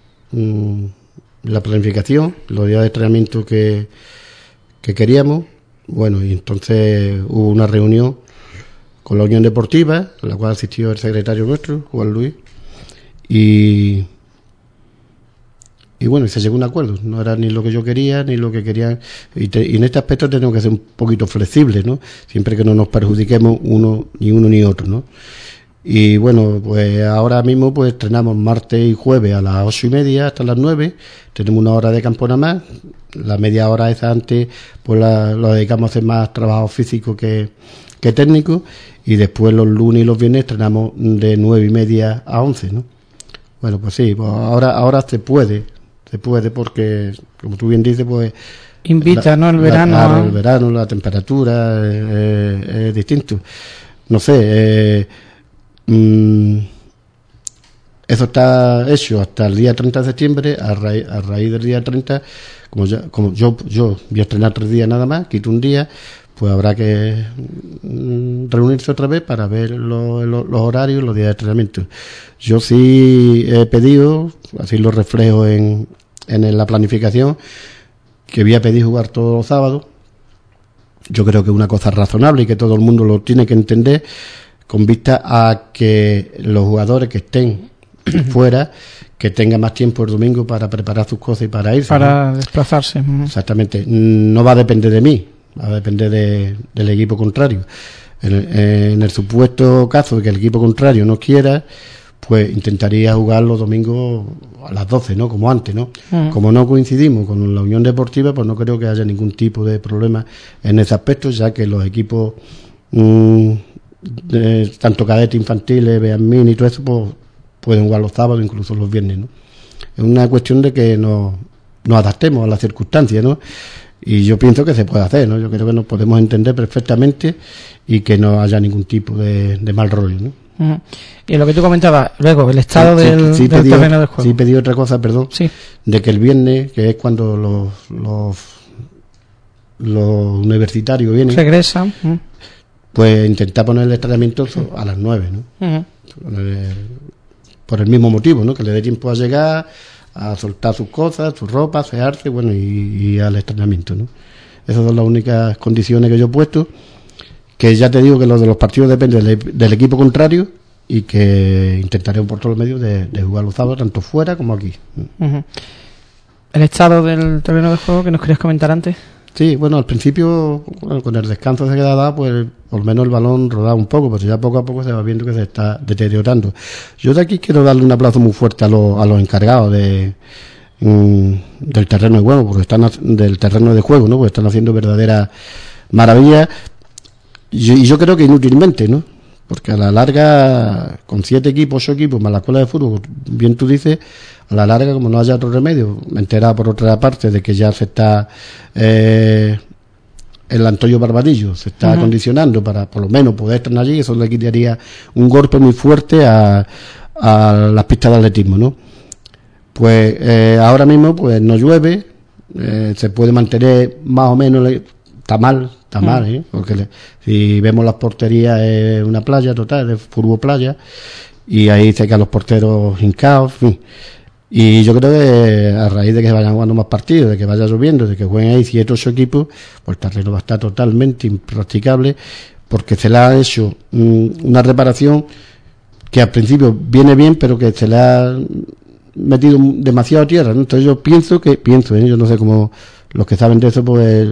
la planificación, los días de entrenamiento que queríamos, bueno, y entonces hubo una reunión con la Unión Deportiva, a la cual asistió el secretario nuestro, Juan Luis, y bueno, se llegó a un acuerdo. No era ni lo que yo quería, ni lo que querían, y en este aspecto tenemos que ser un poquito flexibles, ¿no? Siempre que no nos perjudiquemos uno ni otro, ¿no? Y bueno, pues ahora mismo pues entrenamos martes y jueves a las 8:30 hasta las 9, tenemos 1 hora de campo nada más, la media hora esa antes pues lo dedicamos a hacer más trabajo físico que técnico, y después los lunes y los viernes entrenamos de 9:30 a 11, ¿no? Bueno, pues sí, pues ahora se puede porque, como tú bien dices, pues invita, ¿no? El verano. Claro, el verano, la temperatura es distinto. No sé, eso está hecho hasta el día 30 de septiembre. A raíz del día 30, como yo voy a estrenar 3 días nada más, quito un día, pues habrá que reunirse otra vez para ver los horarios, los días de entrenamiento. Yo sí he pedido, así lo reflejo en la planificación, que voy a pedir jugar todos los sábados. Yo creo que es una cosa razonable y que todo el mundo lo tiene que entender, con vista a que los jugadores que estén fuera, que tengan más tiempo el domingo para preparar sus cosas y para irse. Para desplazarse. Exactamente. No va a depender de mí, va a depender del equipo contrario. En el supuesto caso de que el equipo contrario no quiera, pues intentaría jugar los domingos a las 12, ¿no? Como antes, ¿no? Como no coincidimos con la Unión Deportiva, pues no creo que haya ningún tipo de problema en ese aspecto, ya que los equipos tanto cadetes, infantiles, Beamín y todo eso, pues pueden jugar los sábados, incluso los viernes, ¿no? Es una cuestión de que nos adaptemos a las circunstancias, ¿no? Y yo pienso que se puede hacer, ¿no? Yo creo que nos podemos entender perfectamente y que no haya ningún tipo de mal rollo, ¿no? Y lo que tú comentabas, luego, el estado del terreno de juego. Sí, pedí otra cosa, perdón, de que el viernes, que es cuando los universitarios vienen, regresan, pues intentar poner el entrenamiento a las 9, ¿no? Por el mismo motivo, ¿no? Que le dé tiempo a llegar, a soltar sus cosas, su ropa, asearse, bueno, y al entrenamiento, ¿no? Esas son las únicas condiciones que yo he puesto, que ya te digo que lo de los partidos depende del equipo contrario y que intentaré por todos los medios de jugar los sábados, tanto fuera como aquí. ¿El estado del terreno de juego que nos querías comentar antes? Sí, bueno, al principio, con el descanso se quedaba, pues por lo menos el balón rodaba un poco, pero ya poco a poco se va viendo que se está deteriorando. Yo de aquí quiero darle un aplauso muy fuerte a los encargados del terreno de juego, porque del terreno de juego, ¿no? Porque están haciendo verdaderas maravillas, y yo creo que inútilmente, ¿no? Porque a la larga, con 7 equipos, 8 equipos, más la escuela de fútbol, bien tú dices, a la larga, como no haya otro remedio, me enteraba por otra parte de que ya se está el Antonio Barbadillo se está acondicionando para por lo menos poder estar allí, eso le quitaría un golpe muy fuerte a las pistas de atletismo, ¿no? Pues ahora mismo pues no llueve, se puede mantener más o menos, está mal, porque si vemos las porterías es una playa total, es fútbol playa, y ahí se quedan los porteros hincados, en fin. Y yo creo que a raíz de que se vayan jugando más partidos, de que vaya lloviendo, de que jueguen ahí 7 o 8 equipos, pues el terreno va a estar totalmente impracticable, porque se le ha hecho una reparación que al principio viene bien, pero que se le ha metido demasiado tierra, ¿no? Entonces yo pienso, yo no sé cómo los que saben de eso pues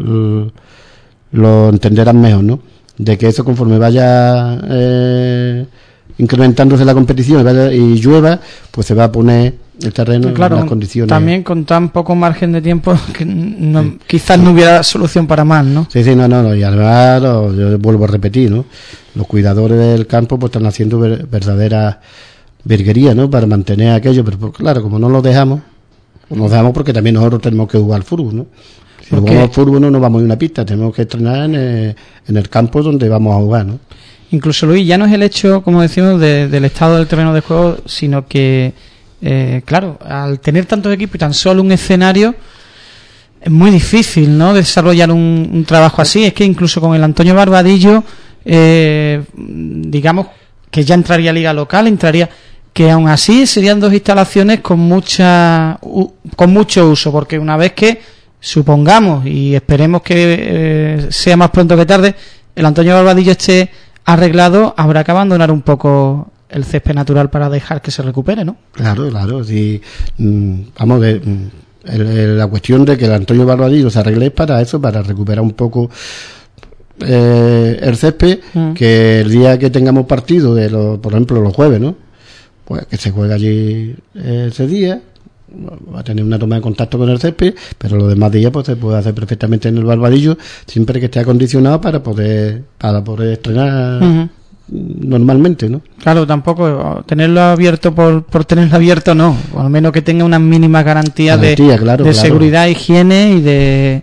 lo entenderán mejor, ¿no? De que eso conforme vaya incrementándose la competición y llueva, pues se va a poner el terreno en las condiciones. También con tan poco margen de tiempo que quizás no hubiera solución para más, ¿no? Sí, no, y además yo vuelvo a repetir, ¿no? Los cuidadores del campo pues están haciendo verdaderas virguerías, ¿no? Para mantener aquello, pero claro, como no lo dejamos porque también nosotros tenemos que jugar al fútbol, ¿no? Si jugamos al fútbol no nos vamos a una pista, tenemos que entrenar en el campo donde vamos a jugar, ¿no? Incluso, Luis, ya no es el hecho, como decimos, del estado del terreno de juego, sino que, claro, al tener tantos equipos y tan solo un escenario, es muy difícil, ¿no?, desarrollar un trabajo así. Es que incluso con el Antonio Barbadillo, digamos que ya entraría liga local, que aún así serían 2 instalaciones con mucho uso, porque una vez que, supongamos, y esperemos que sea más pronto que tarde, el Antonio Barbadillo esté arreglado, habrá que abandonar un poco el césped natural para dejar que se recupere, ¿no? Claro, sí. Vamos a ver, la cuestión de que el Antonio Barbadillo se arregle es para eso, para recuperar un poco el césped, que el día que tengamos partido, por ejemplo los jueves, ¿no? Pues que se juegue allí ese día, va a tener una toma de contacto con el césped, pero los demás días pues se puede hacer perfectamente en el Barbadillo, siempre que esté acondicionado para poder estrenar normalmente, ¿no? Claro, tampoco tenerlo abierto por tenerlo abierto, no, o al menos que tenga unas mínimas garantías de seguridad, higiene y de...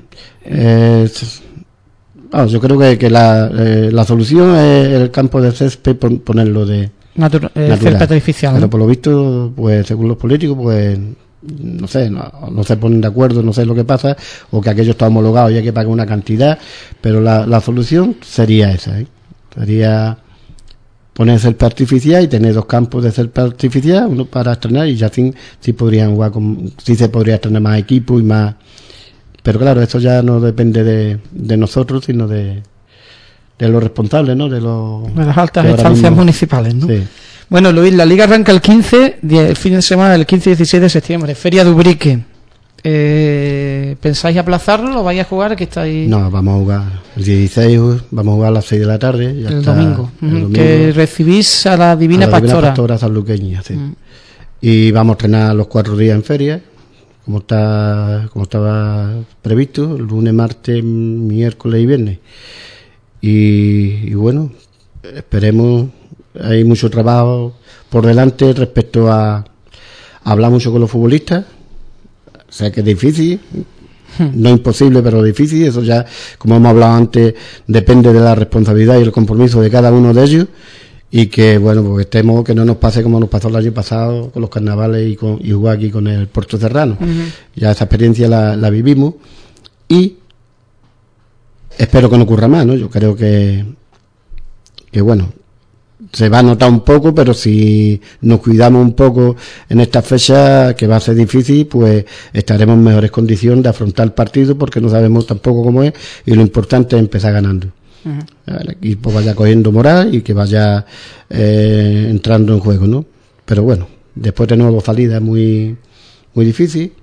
yo creo que la solución es el campo de césped, ponerlo de natural, césped artificial, pero ¿no? por lo visto, pues según los políticos, pues no sé, no se ponen de acuerdo, no sé lo que pasa, o que aquello está homologado y hay que pagar una cantidad, pero la solución sería esa, sería poner césped artificial y tener 2 campos de césped artificial, uno para estrenar, y ya sí podrían jugar sí se podría estrenar más equipo y más, pero claro, eso ya no depende de nosotros, sino de los responsables, ¿no? De las altas instancias municipales, ¿no? Sí. Bueno, Luis, la liga arranca el 15, el fin de semana del 15 y 16 de septiembre, Feria de Ubrique. ¿Pensáis aplazarlo? ¿Lo vais a jugar? Que estáis... No, vamos a jugar el 16, vamos a jugar a las 6 de la tarde. El domingo. Que recibís a la Divina Pastora. Divina Pastora sanluqueña, sí. Y vamos a entrenar los 4 días en feria, como estaba previsto, lunes, martes, miércoles y viernes. Y bueno, esperemos, hay mucho trabajo por delante respecto a hablar mucho con los futbolistas. O sea que es difícil, no imposible, pero difícil. Eso ya, como hemos hablado antes, depende de la responsabilidad y el compromiso de cada uno de ellos. Y que, bueno, pues estemos, que no nos pase como nos pasó el año pasado con los carnavales y jugar aquí con el Puerto Serrano. Ya esa experiencia la vivimos y espero que no ocurra más, ¿no? Yo creo que bueno, se va a notar un poco, pero si nos cuidamos un poco en esta fecha, que va a ser difícil, pues estaremos en mejores condiciones de afrontar el partido, porque no sabemos tampoco cómo es, y lo importante es empezar ganando. El equipo vaya cogiendo moral y que vaya entrando en juego, ¿no? Pero bueno, después tenemos 2 salidas muy difíciles,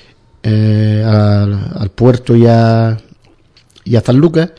al Puerto y a San Lucas,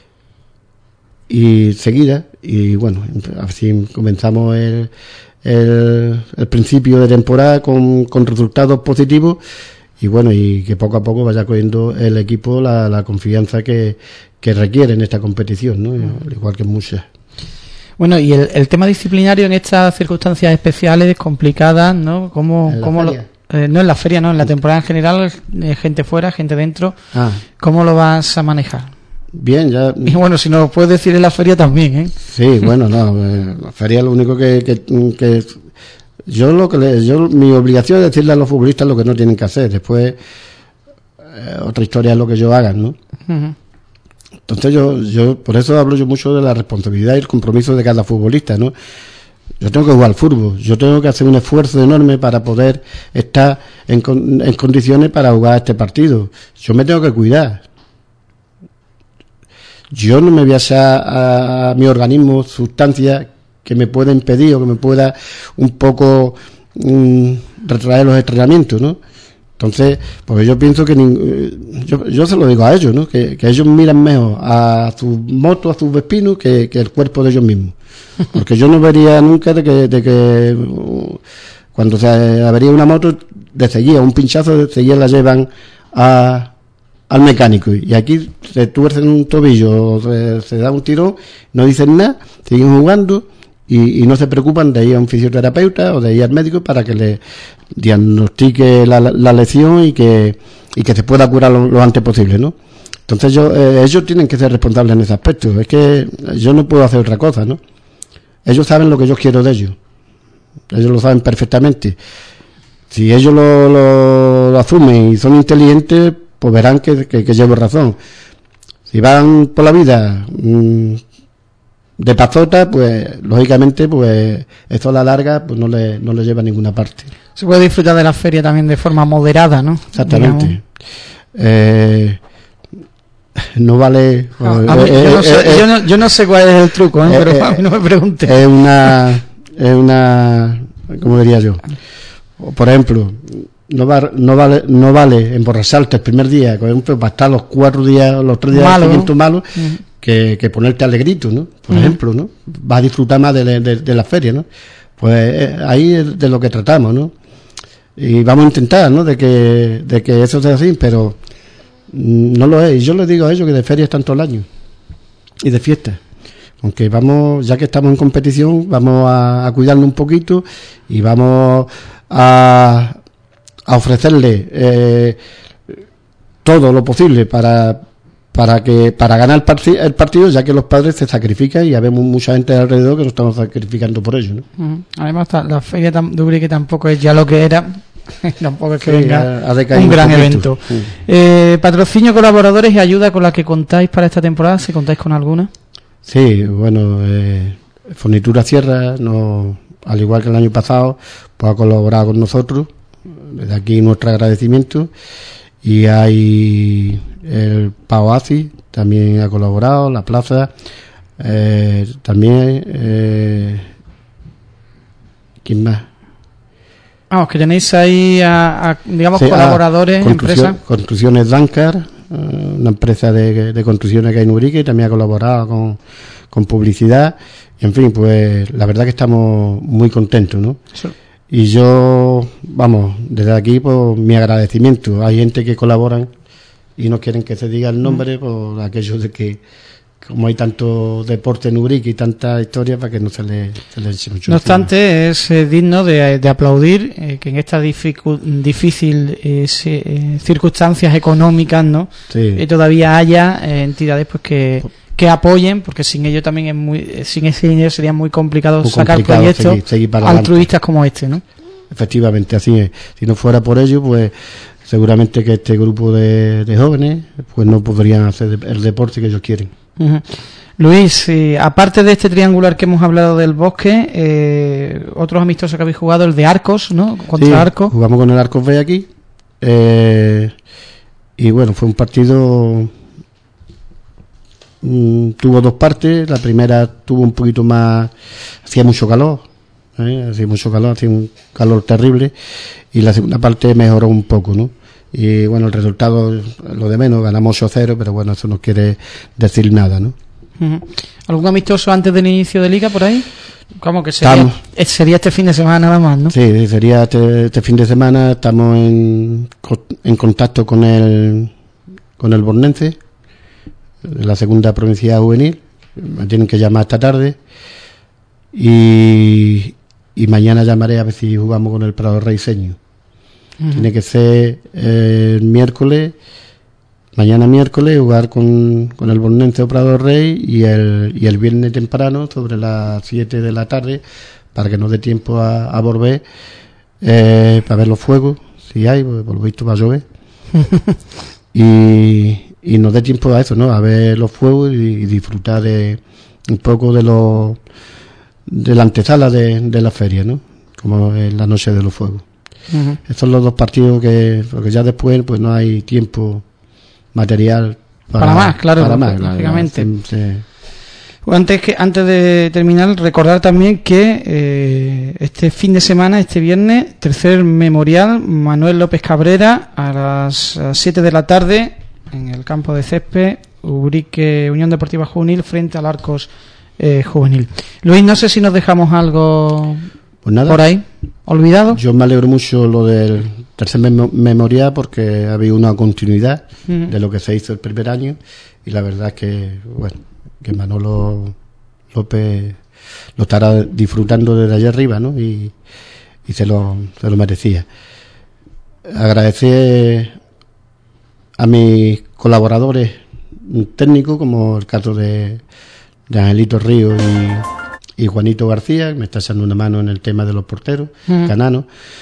y seguida, y bueno, así comenzamos el principio de temporada con resultados positivos, y bueno, y que poco a poco vaya cogiendo el equipo la confianza que requiere en esta competición, ¿no? Al igual que muchas. Bueno, y el tema disciplinario en estas circunstancias especiales, complicadas, ¿no? ¿Cómo lo, no en la feria, no, en la temporada en general, gente fuera, gente dentro, ¿cómo lo vas a manejar? Bien, ya. Y bueno, si nos lo puedes decir en la feria también, ¿eh? Sí, bueno, no, la feria lo único que mi obligación es decirle a los futbolistas lo que no tienen que hacer. Después otra historia es lo que ellos hagan, ¿no? Entonces yo por eso hablo yo mucho de la responsabilidad y el compromiso de cada futbolista, ¿no? Yo tengo que jugar al fútbol, yo tengo que hacer un esfuerzo enorme para poder estar en condiciones para jugar este partido. Yo me tengo que cuidar. Yo no me voy a echar a mi organismo sustancias que me pueda impedir o que me pueda un poco retraer los entrenamientos, ¿no? Entonces, pues yo pienso que yo se lo digo a ellos, ¿no? Que ellos miran mejor a sus motos, a sus vespinos, que el cuerpo de ellos mismos. Porque yo no vería nunca de que cuando se avería una moto, de seguida, un pinchazo, de seguida la llevan al mecánico, y aquí se tuercen un tobillo o se da un tirón, no dicen nada, siguen jugando y no se preocupan de ir a un fisioterapeuta o de ir al médico para que le diagnostique la lesión y que se pueda curar lo antes posible, ¿no? Entonces ellos tienen que ser responsables en ese aspecto. Es que yo no puedo hacer otra cosa, ¿no? Ellos saben lo que yo quiero de ellos, ellos lo saben perfectamente. Si ellos lo asumen y son inteligentes, pues verán que llevo razón. Si van por la vida de pazota, pues lógicamente pues esto a la larga pues no le lleva a ninguna parte. Se puede disfrutar de la feria también de forma moderada, ¿no? Exactamente. No vale. Yo no sé cuál es el truco, pero a mí no me pregunte. Es una ¿cómo diría yo? Por ejemplo, no vale emborracharte el primer día, por ejemplo, para estar los 4 días, los 3 días siguientes malos, que ponerte alegrito, ¿no? Por ejemplo, ¿no? Vas a disfrutar más de la feria, ¿no? Pues ahí es de lo que tratamos, ¿no? Y vamos a intentar, ¿no? De que eso sea así, pero no lo es. Y yo les digo a ellos que de feria están todo el año y de fiesta. Aunque vamos, ya que estamos en competición, vamos a cuidarnos un poquito y vamos a ofrecerle todo lo posible para ganar el partido, ya que los padres se sacrifican y habemos mucha gente alrededor que nos estamos sacrificando por ello, ¿no? Además la feria de Ubrique tampoco es ya lo que era. Tampoco es que venga un gran evento. Patrocinio, colaboradores y ayuda con la que contáis para esta temporada, ¿si contáis con alguna? Sí, bueno, Fornitura Sierra, al igual que el año pasado, pues ha colaborado con nosotros. Desde aquí nuestro agradecimiento. Y hay el Paoasi, también ha colaborado, la Plaza, también, ¿quién más? Vamos, que tenéis ahí digamos, sí, colaboradores, empresas. Construcciones Dancar, una empresa de construcciones que hay en Ubrique, y también ha colaborado con publicidad. En fin, pues la verdad que estamos muy contentos, ¿no? Sí. Y yo, vamos, desde aquí, pues mi agradecimiento. Hay gente que colaboran y no quieren que se diga el nombre por aquello de que, como hay tanto deporte en Ubrique y tanta historia, para que no se le eche mucho. No obstante, es digno de aplaudir que en estas difícil circunstancias económicas, ¿no? Sí. Todavía haya entidades pues que apoyen, porque sin ello también sin ese dinero sería muy complicado sacar proyectos seguir altruistas como este, ¿no? Efectivamente, así es. Si no fuera por ello, pues seguramente que este grupo de jóvenes pues no podrían hacer el deporte que ellos quieren. Uh-huh. Luis, aparte de este triangular que hemos hablado del Bosque, otros amistosos que habéis jugado, el de Arcos, ¿no? Contra Arcos. Jugamos con el Arcos B aquí, y bueno, fue un partido, tuvo dos partes. La primera tuvo un poquito más, hacía mucho calor, hacía un calor terrible, y la segunda parte mejoró un poco, ¿no? Y bueno, el resultado, lo de menos, ganamos 8-0, pero bueno, eso no quiere decir nada, ¿no? Uh-huh. ¿Algún amistoso antes del inicio de Liga por ahí? ¿Cómo que sería este fin de semana nada más, no? Sí, sería este fin de semana. Estamos en contacto con el Bornense, la segunda provincia juvenil. Me tienen que llamar esta tarde, y mañana llamaré a ver si jugamos con el Prado Reiseño. Uh-huh. Tiene que ser mañana miércoles, jugar con el Bornense o Prado Rey, y el viernes temprano, sobre las 7 de la tarde, para que nos dé tiempo a volver, para ver los fuegos, si hay, pues por lo visto va a llover. y nos dé tiempo a eso, ¿no? A ver los fuegos y disfrutar de un poco de la antesala de la feria, ¿no? Como en la noche de los fuegos. Uh-huh. Estos son los dos partidos porque ya después pues no hay tiempo material para más, claro, lógicamente. Antes de terminar, recordar también que este fin de semana, este viernes, tercer memorial Manuel López Cabrera a las 7 de la tarde en el campo de césped, Ubrique Unión Deportiva Juvenil frente al Arcos Juvenil. Luis, no sé si nos dejamos algo pues nada, por ahí olvidado. Yo me alegro mucho lo del tercer memorial, porque ha habido una continuidad de lo que se hizo el primer año, y la verdad es que que Manolo López lo estará disfrutando desde allá arriba, ¿no? Y se lo merecía. Agradecer a mis colaboradores técnicos, como el caso de Angelito Río y Juanito García, que me está echando una mano en el tema de los porteros, cananos.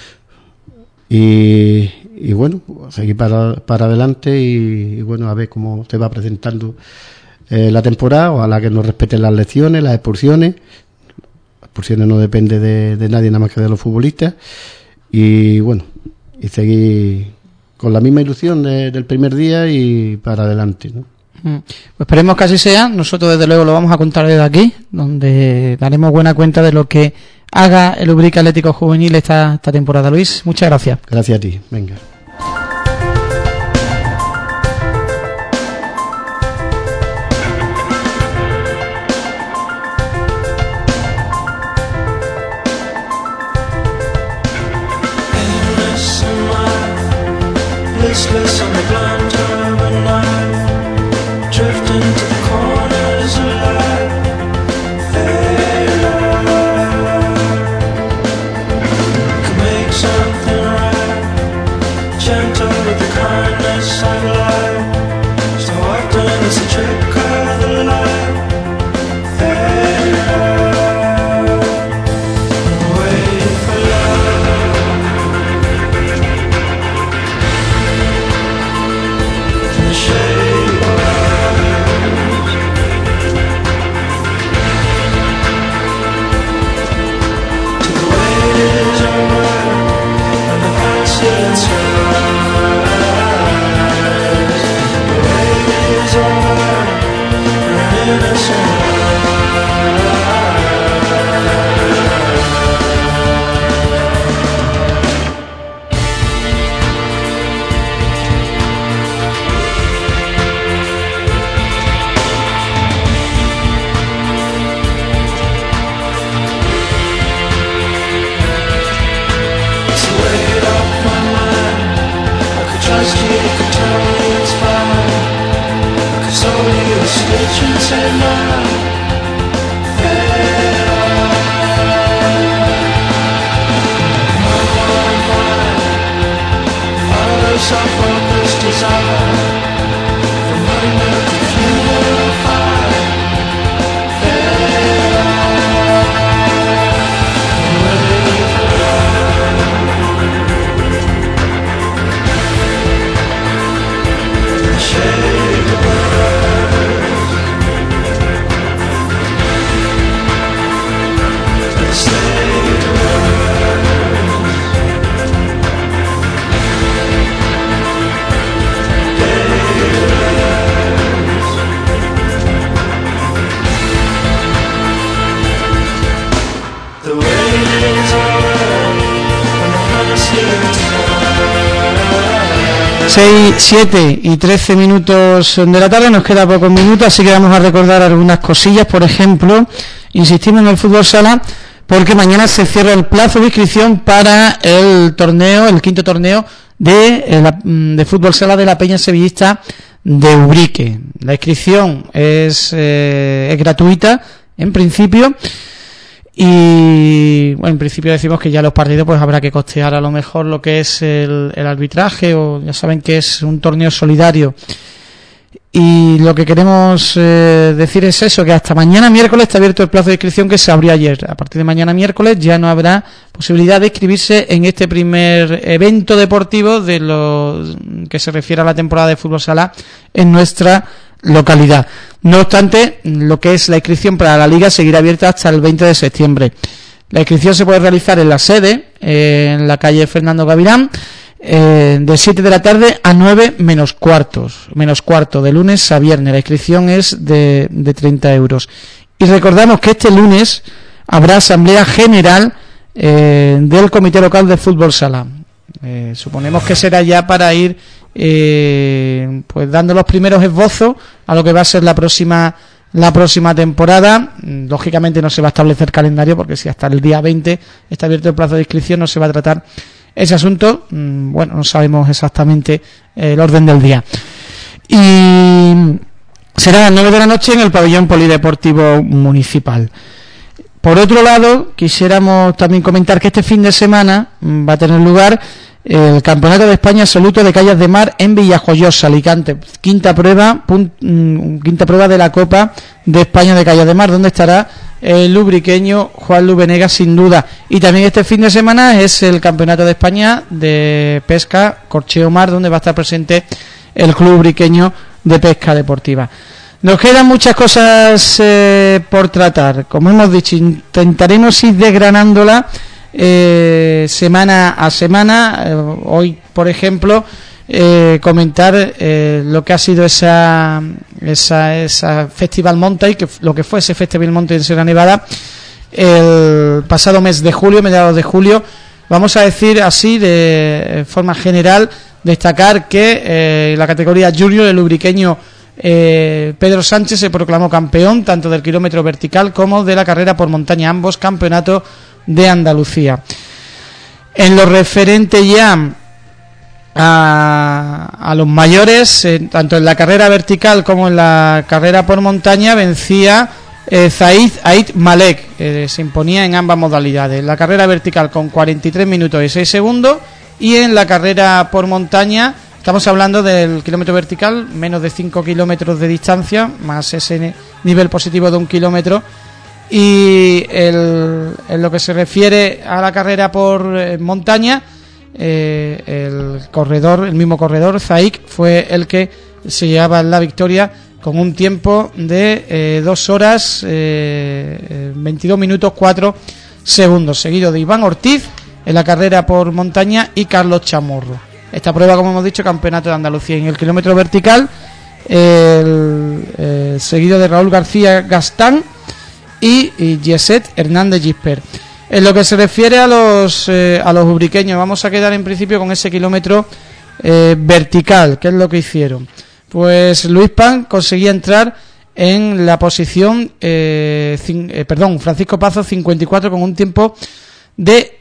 Y bueno, seguir para adelante, y bueno, a ver cómo se va presentando la temporada. Ojalá que nos respeten las lecciones, las expulsiones. Las expulsiones no depende de nadie, nada más que de los futbolistas. Y bueno, y seguir con la misma ilusión del primer día y para adelante, ¿no? Pues esperemos que así sea. Nosotros desde luego lo vamos a contar desde aquí, donde daremos buena cuenta de lo que haga el Ubrique Atlético Juvenil esta temporada. Luis, muchas gracias. Gracias a ti, venga. 6, 7 y 13 minutos de la tarde, nos queda pocos minutos, así que vamos a recordar algunas cosillas. Por ejemplo, insistimos en el fútbol sala porque mañana se cierra el plazo de inscripción para el torneo, el quinto torneo de fútbol sala de la Peña Sevillista de Ubrique. La inscripción es gratuita en principio. Y bueno, en principio decimos que ya los partidos pues habrá que costear a lo mejor lo que es el arbitraje, o ya saben que es un torneo solidario. Y lo que queremos decir es eso, que hasta mañana miércoles está abierto el plazo de inscripción que se abrió ayer. A partir de mañana miércoles ya no habrá posibilidad de inscribirse en este primer evento deportivo de lo que se refiere a la temporada de fútbol sala en nuestra localidad. No obstante, lo que es la inscripción para la liga seguirá abierta hasta el 20 de septiembre. La inscripción se puede realizar en la sede, en la calle Fernando Gavirán, de 7 de la tarde a 9 menos cuarto, de lunes a viernes. La inscripción es de 30 euros. Y recordamos que este lunes habrá asamblea general del Comité Local de Fútbol Sala. Suponemos que será ya para ir pues dando los primeros esbozos a lo que va a ser la próxima temporada. Lógicamente no se va a establecer calendario, porque si hasta el día 20 está abierto el plazo de inscripción no se va a tratar ese asunto. Bueno, no sabemos exactamente el orden del día. Y será a las 9 de la noche en el pabellón polideportivo municipal. Por otro lado, quisiéramos también comentar que este fin de semana va a tener lugar el Campeonato de España Absoluto de Calles de Mar en Villajoyosa, Alicante, quinta prueba de la Copa de España de Calles de Mar, donde estará el ubriqueño Juan Lu Venegas sin duda. Y también este fin de semana es el Campeonato de España de Pesca Corcheo Mar, donde va a estar presente el Club Ubriqueño de Pesca Deportiva. Nos quedan muchas cosas por tratar. Como hemos dicho, intentaremos ir desgranándola semana a semana. Hoy, por ejemplo, comentar lo que ha sido esa Festival Mountain, lo que fue ese Festival Mountain en Sierra Nevada el pasado mes de julio, mediados de julio. Vamos a decir así, de forma general, destacar que la categoría junior, el ubriqueño Pedro Sánchez se proclamó campeón tanto del kilómetro vertical como de la carrera por montaña, ambos campeonatos de Andalucía. En lo referente ya a los mayores, tanto en la carrera vertical como en la carrera por montaña, vencía Zaid Ait Malek, se imponía en ambas modalidades. En la carrera vertical con 43 minutos y 6 segundos, y en la carrera por montaña, estamos hablando del kilómetro vertical, menos de 5 kilómetros de distancia, más ese nivel positivo de 1 kilómetro. Y en lo que se refiere a la carrera por montaña, el mismo corredor, Zaid, fue el que se llevaba la victoria con un tiempo de 2 horas 22 minutos 4 segundos, seguido de Iván Ortiz en la carrera por montaña y Carlos Chamorro. Esta prueba, como hemos dicho, campeonato de Andalucía. En el kilómetro vertical, seguido de Raúl García Gastán y Yeset Hernández Gisper. En lo que se refiere a los ubriqueños, vamos a quedar en principio con ese kilómetro vertical. ¿Qué es lo que hicieron? Pues Luis Pan conseguía entrar en la posición Francisco Pazo 54 con un tiempo de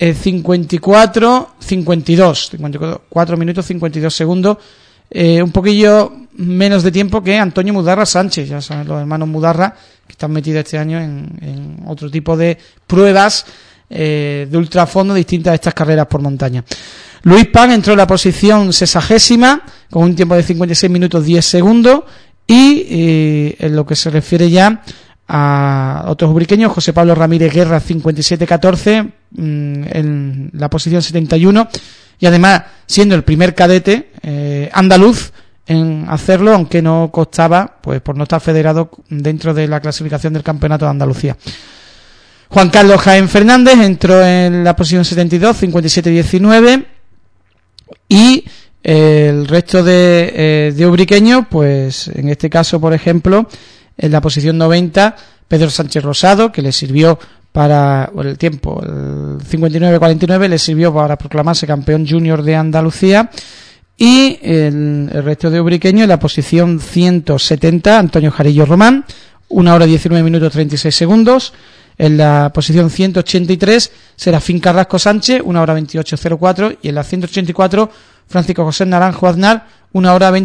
4 minutos 52 segundos, un poquillo menos de tiempo que Antonio Mudarra Sánchez. Ya saben, los hermanos Mudarra, que están metidos este año en otro tipo de pruebas de ultrafondo distintas a estas carreras por montaña. Luis Pan entró en la posición 60ª con un tiempo de 56 minutos 10 segundos, y en lo que se refiere ya a otros ubriqueños, José Pablo Ramírez Guerra 57-14 en la posición 71, y además siendo el primer cadete andaluz en hacerlo, aunque no costaba, pues por no estar federado dentro de la clasificación del Campeonato de Andalucía. Juan Carlos Jaén Fernández entró en la posición 72, 57-19, y el resto de ubriqueños, pues en este caso, por ejemplo, en la posición 90, Pedro Sánchez Rosado, que le sirvió para el tiempo, el 59-49, le sirvió para proclamarse campeón junior de Andalucía. Y el resto de ubriqueños, en la posición 170, Antonio Jarillo Román, 1 hora 19 minutos 36 segundos. En la posición 183, Serafín Carrasco Sánchez, 1 hora 28.04. Y en la 184, Francisco José Naranjo Aznar, 1 hora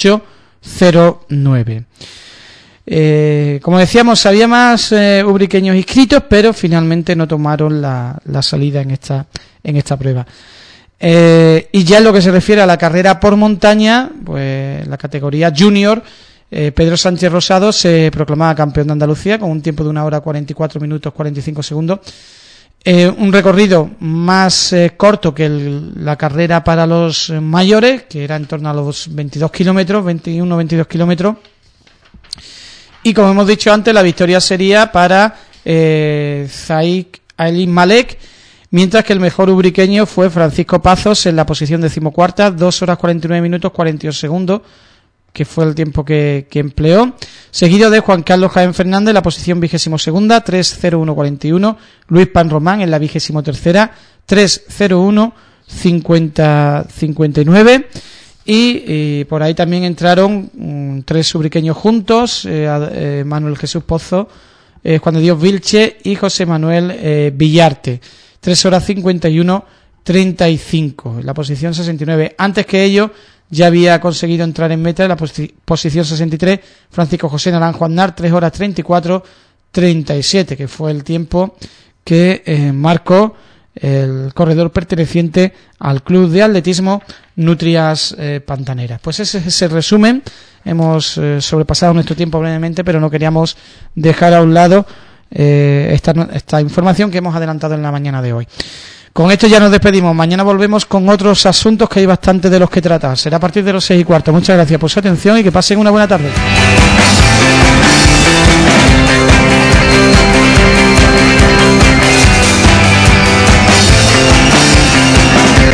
28.09. Como decíamos, había más ubriqueños inscritos, pero finalmente no tomaron la salida en esta prueba. Y ya en lo que se refiere a la carrera por montaña, pues la categoría junior, Pedro Sánchez Rosado se proclamaba campeón de Andalucía con un tiempo de 1 hora 44 minutos 45 segundos. Un recorrido más corto que la carrera para los mayores, que era en torno a los 22 kilómetros, 21-22 kilómetros. Y como hemos dicho antes, la victoria sería para Zaik Ali Malek, mientras que el mejor ubriqueño fue Francisco Pazos en la posición 14ª, 2 horas 49 minutos 42 segundos, que fue el tiempo que empleó, seguido de Juan Carlos Jaén Fernández en la posición 22ª, 3:01:41, Luis Pan Román en la 23ª, 3:01:59, y por ahí también entraron 3 ubriqueños juntos, Manuel Jesús Pozo, Juan de Dios Vilche y José Manuel Villarte, 3 horas 51:35 en la posición 69. Antes que ello ya había conseguido entrar en meta en la posición 63 Francisco José Naranjo Aznar, 3 horas 34:37, que fue el tiempo que marcó el corredor perteneciente al Club de Atletismo Nutrias Pantaneras. Pues ese es el resumen. Hemos sobrepasado nuestro tiempo brevemente, pero no queríamos dejar a un lado esta información que hemos adelantado en la mañana de hoy. Con esto ya nos despedimos. Mañana volvemos con otros asuntos, que hay bastante de los que tratar. Será a partir de los 6:15. Muchas gracias por su atención y que pasen una buena tarde.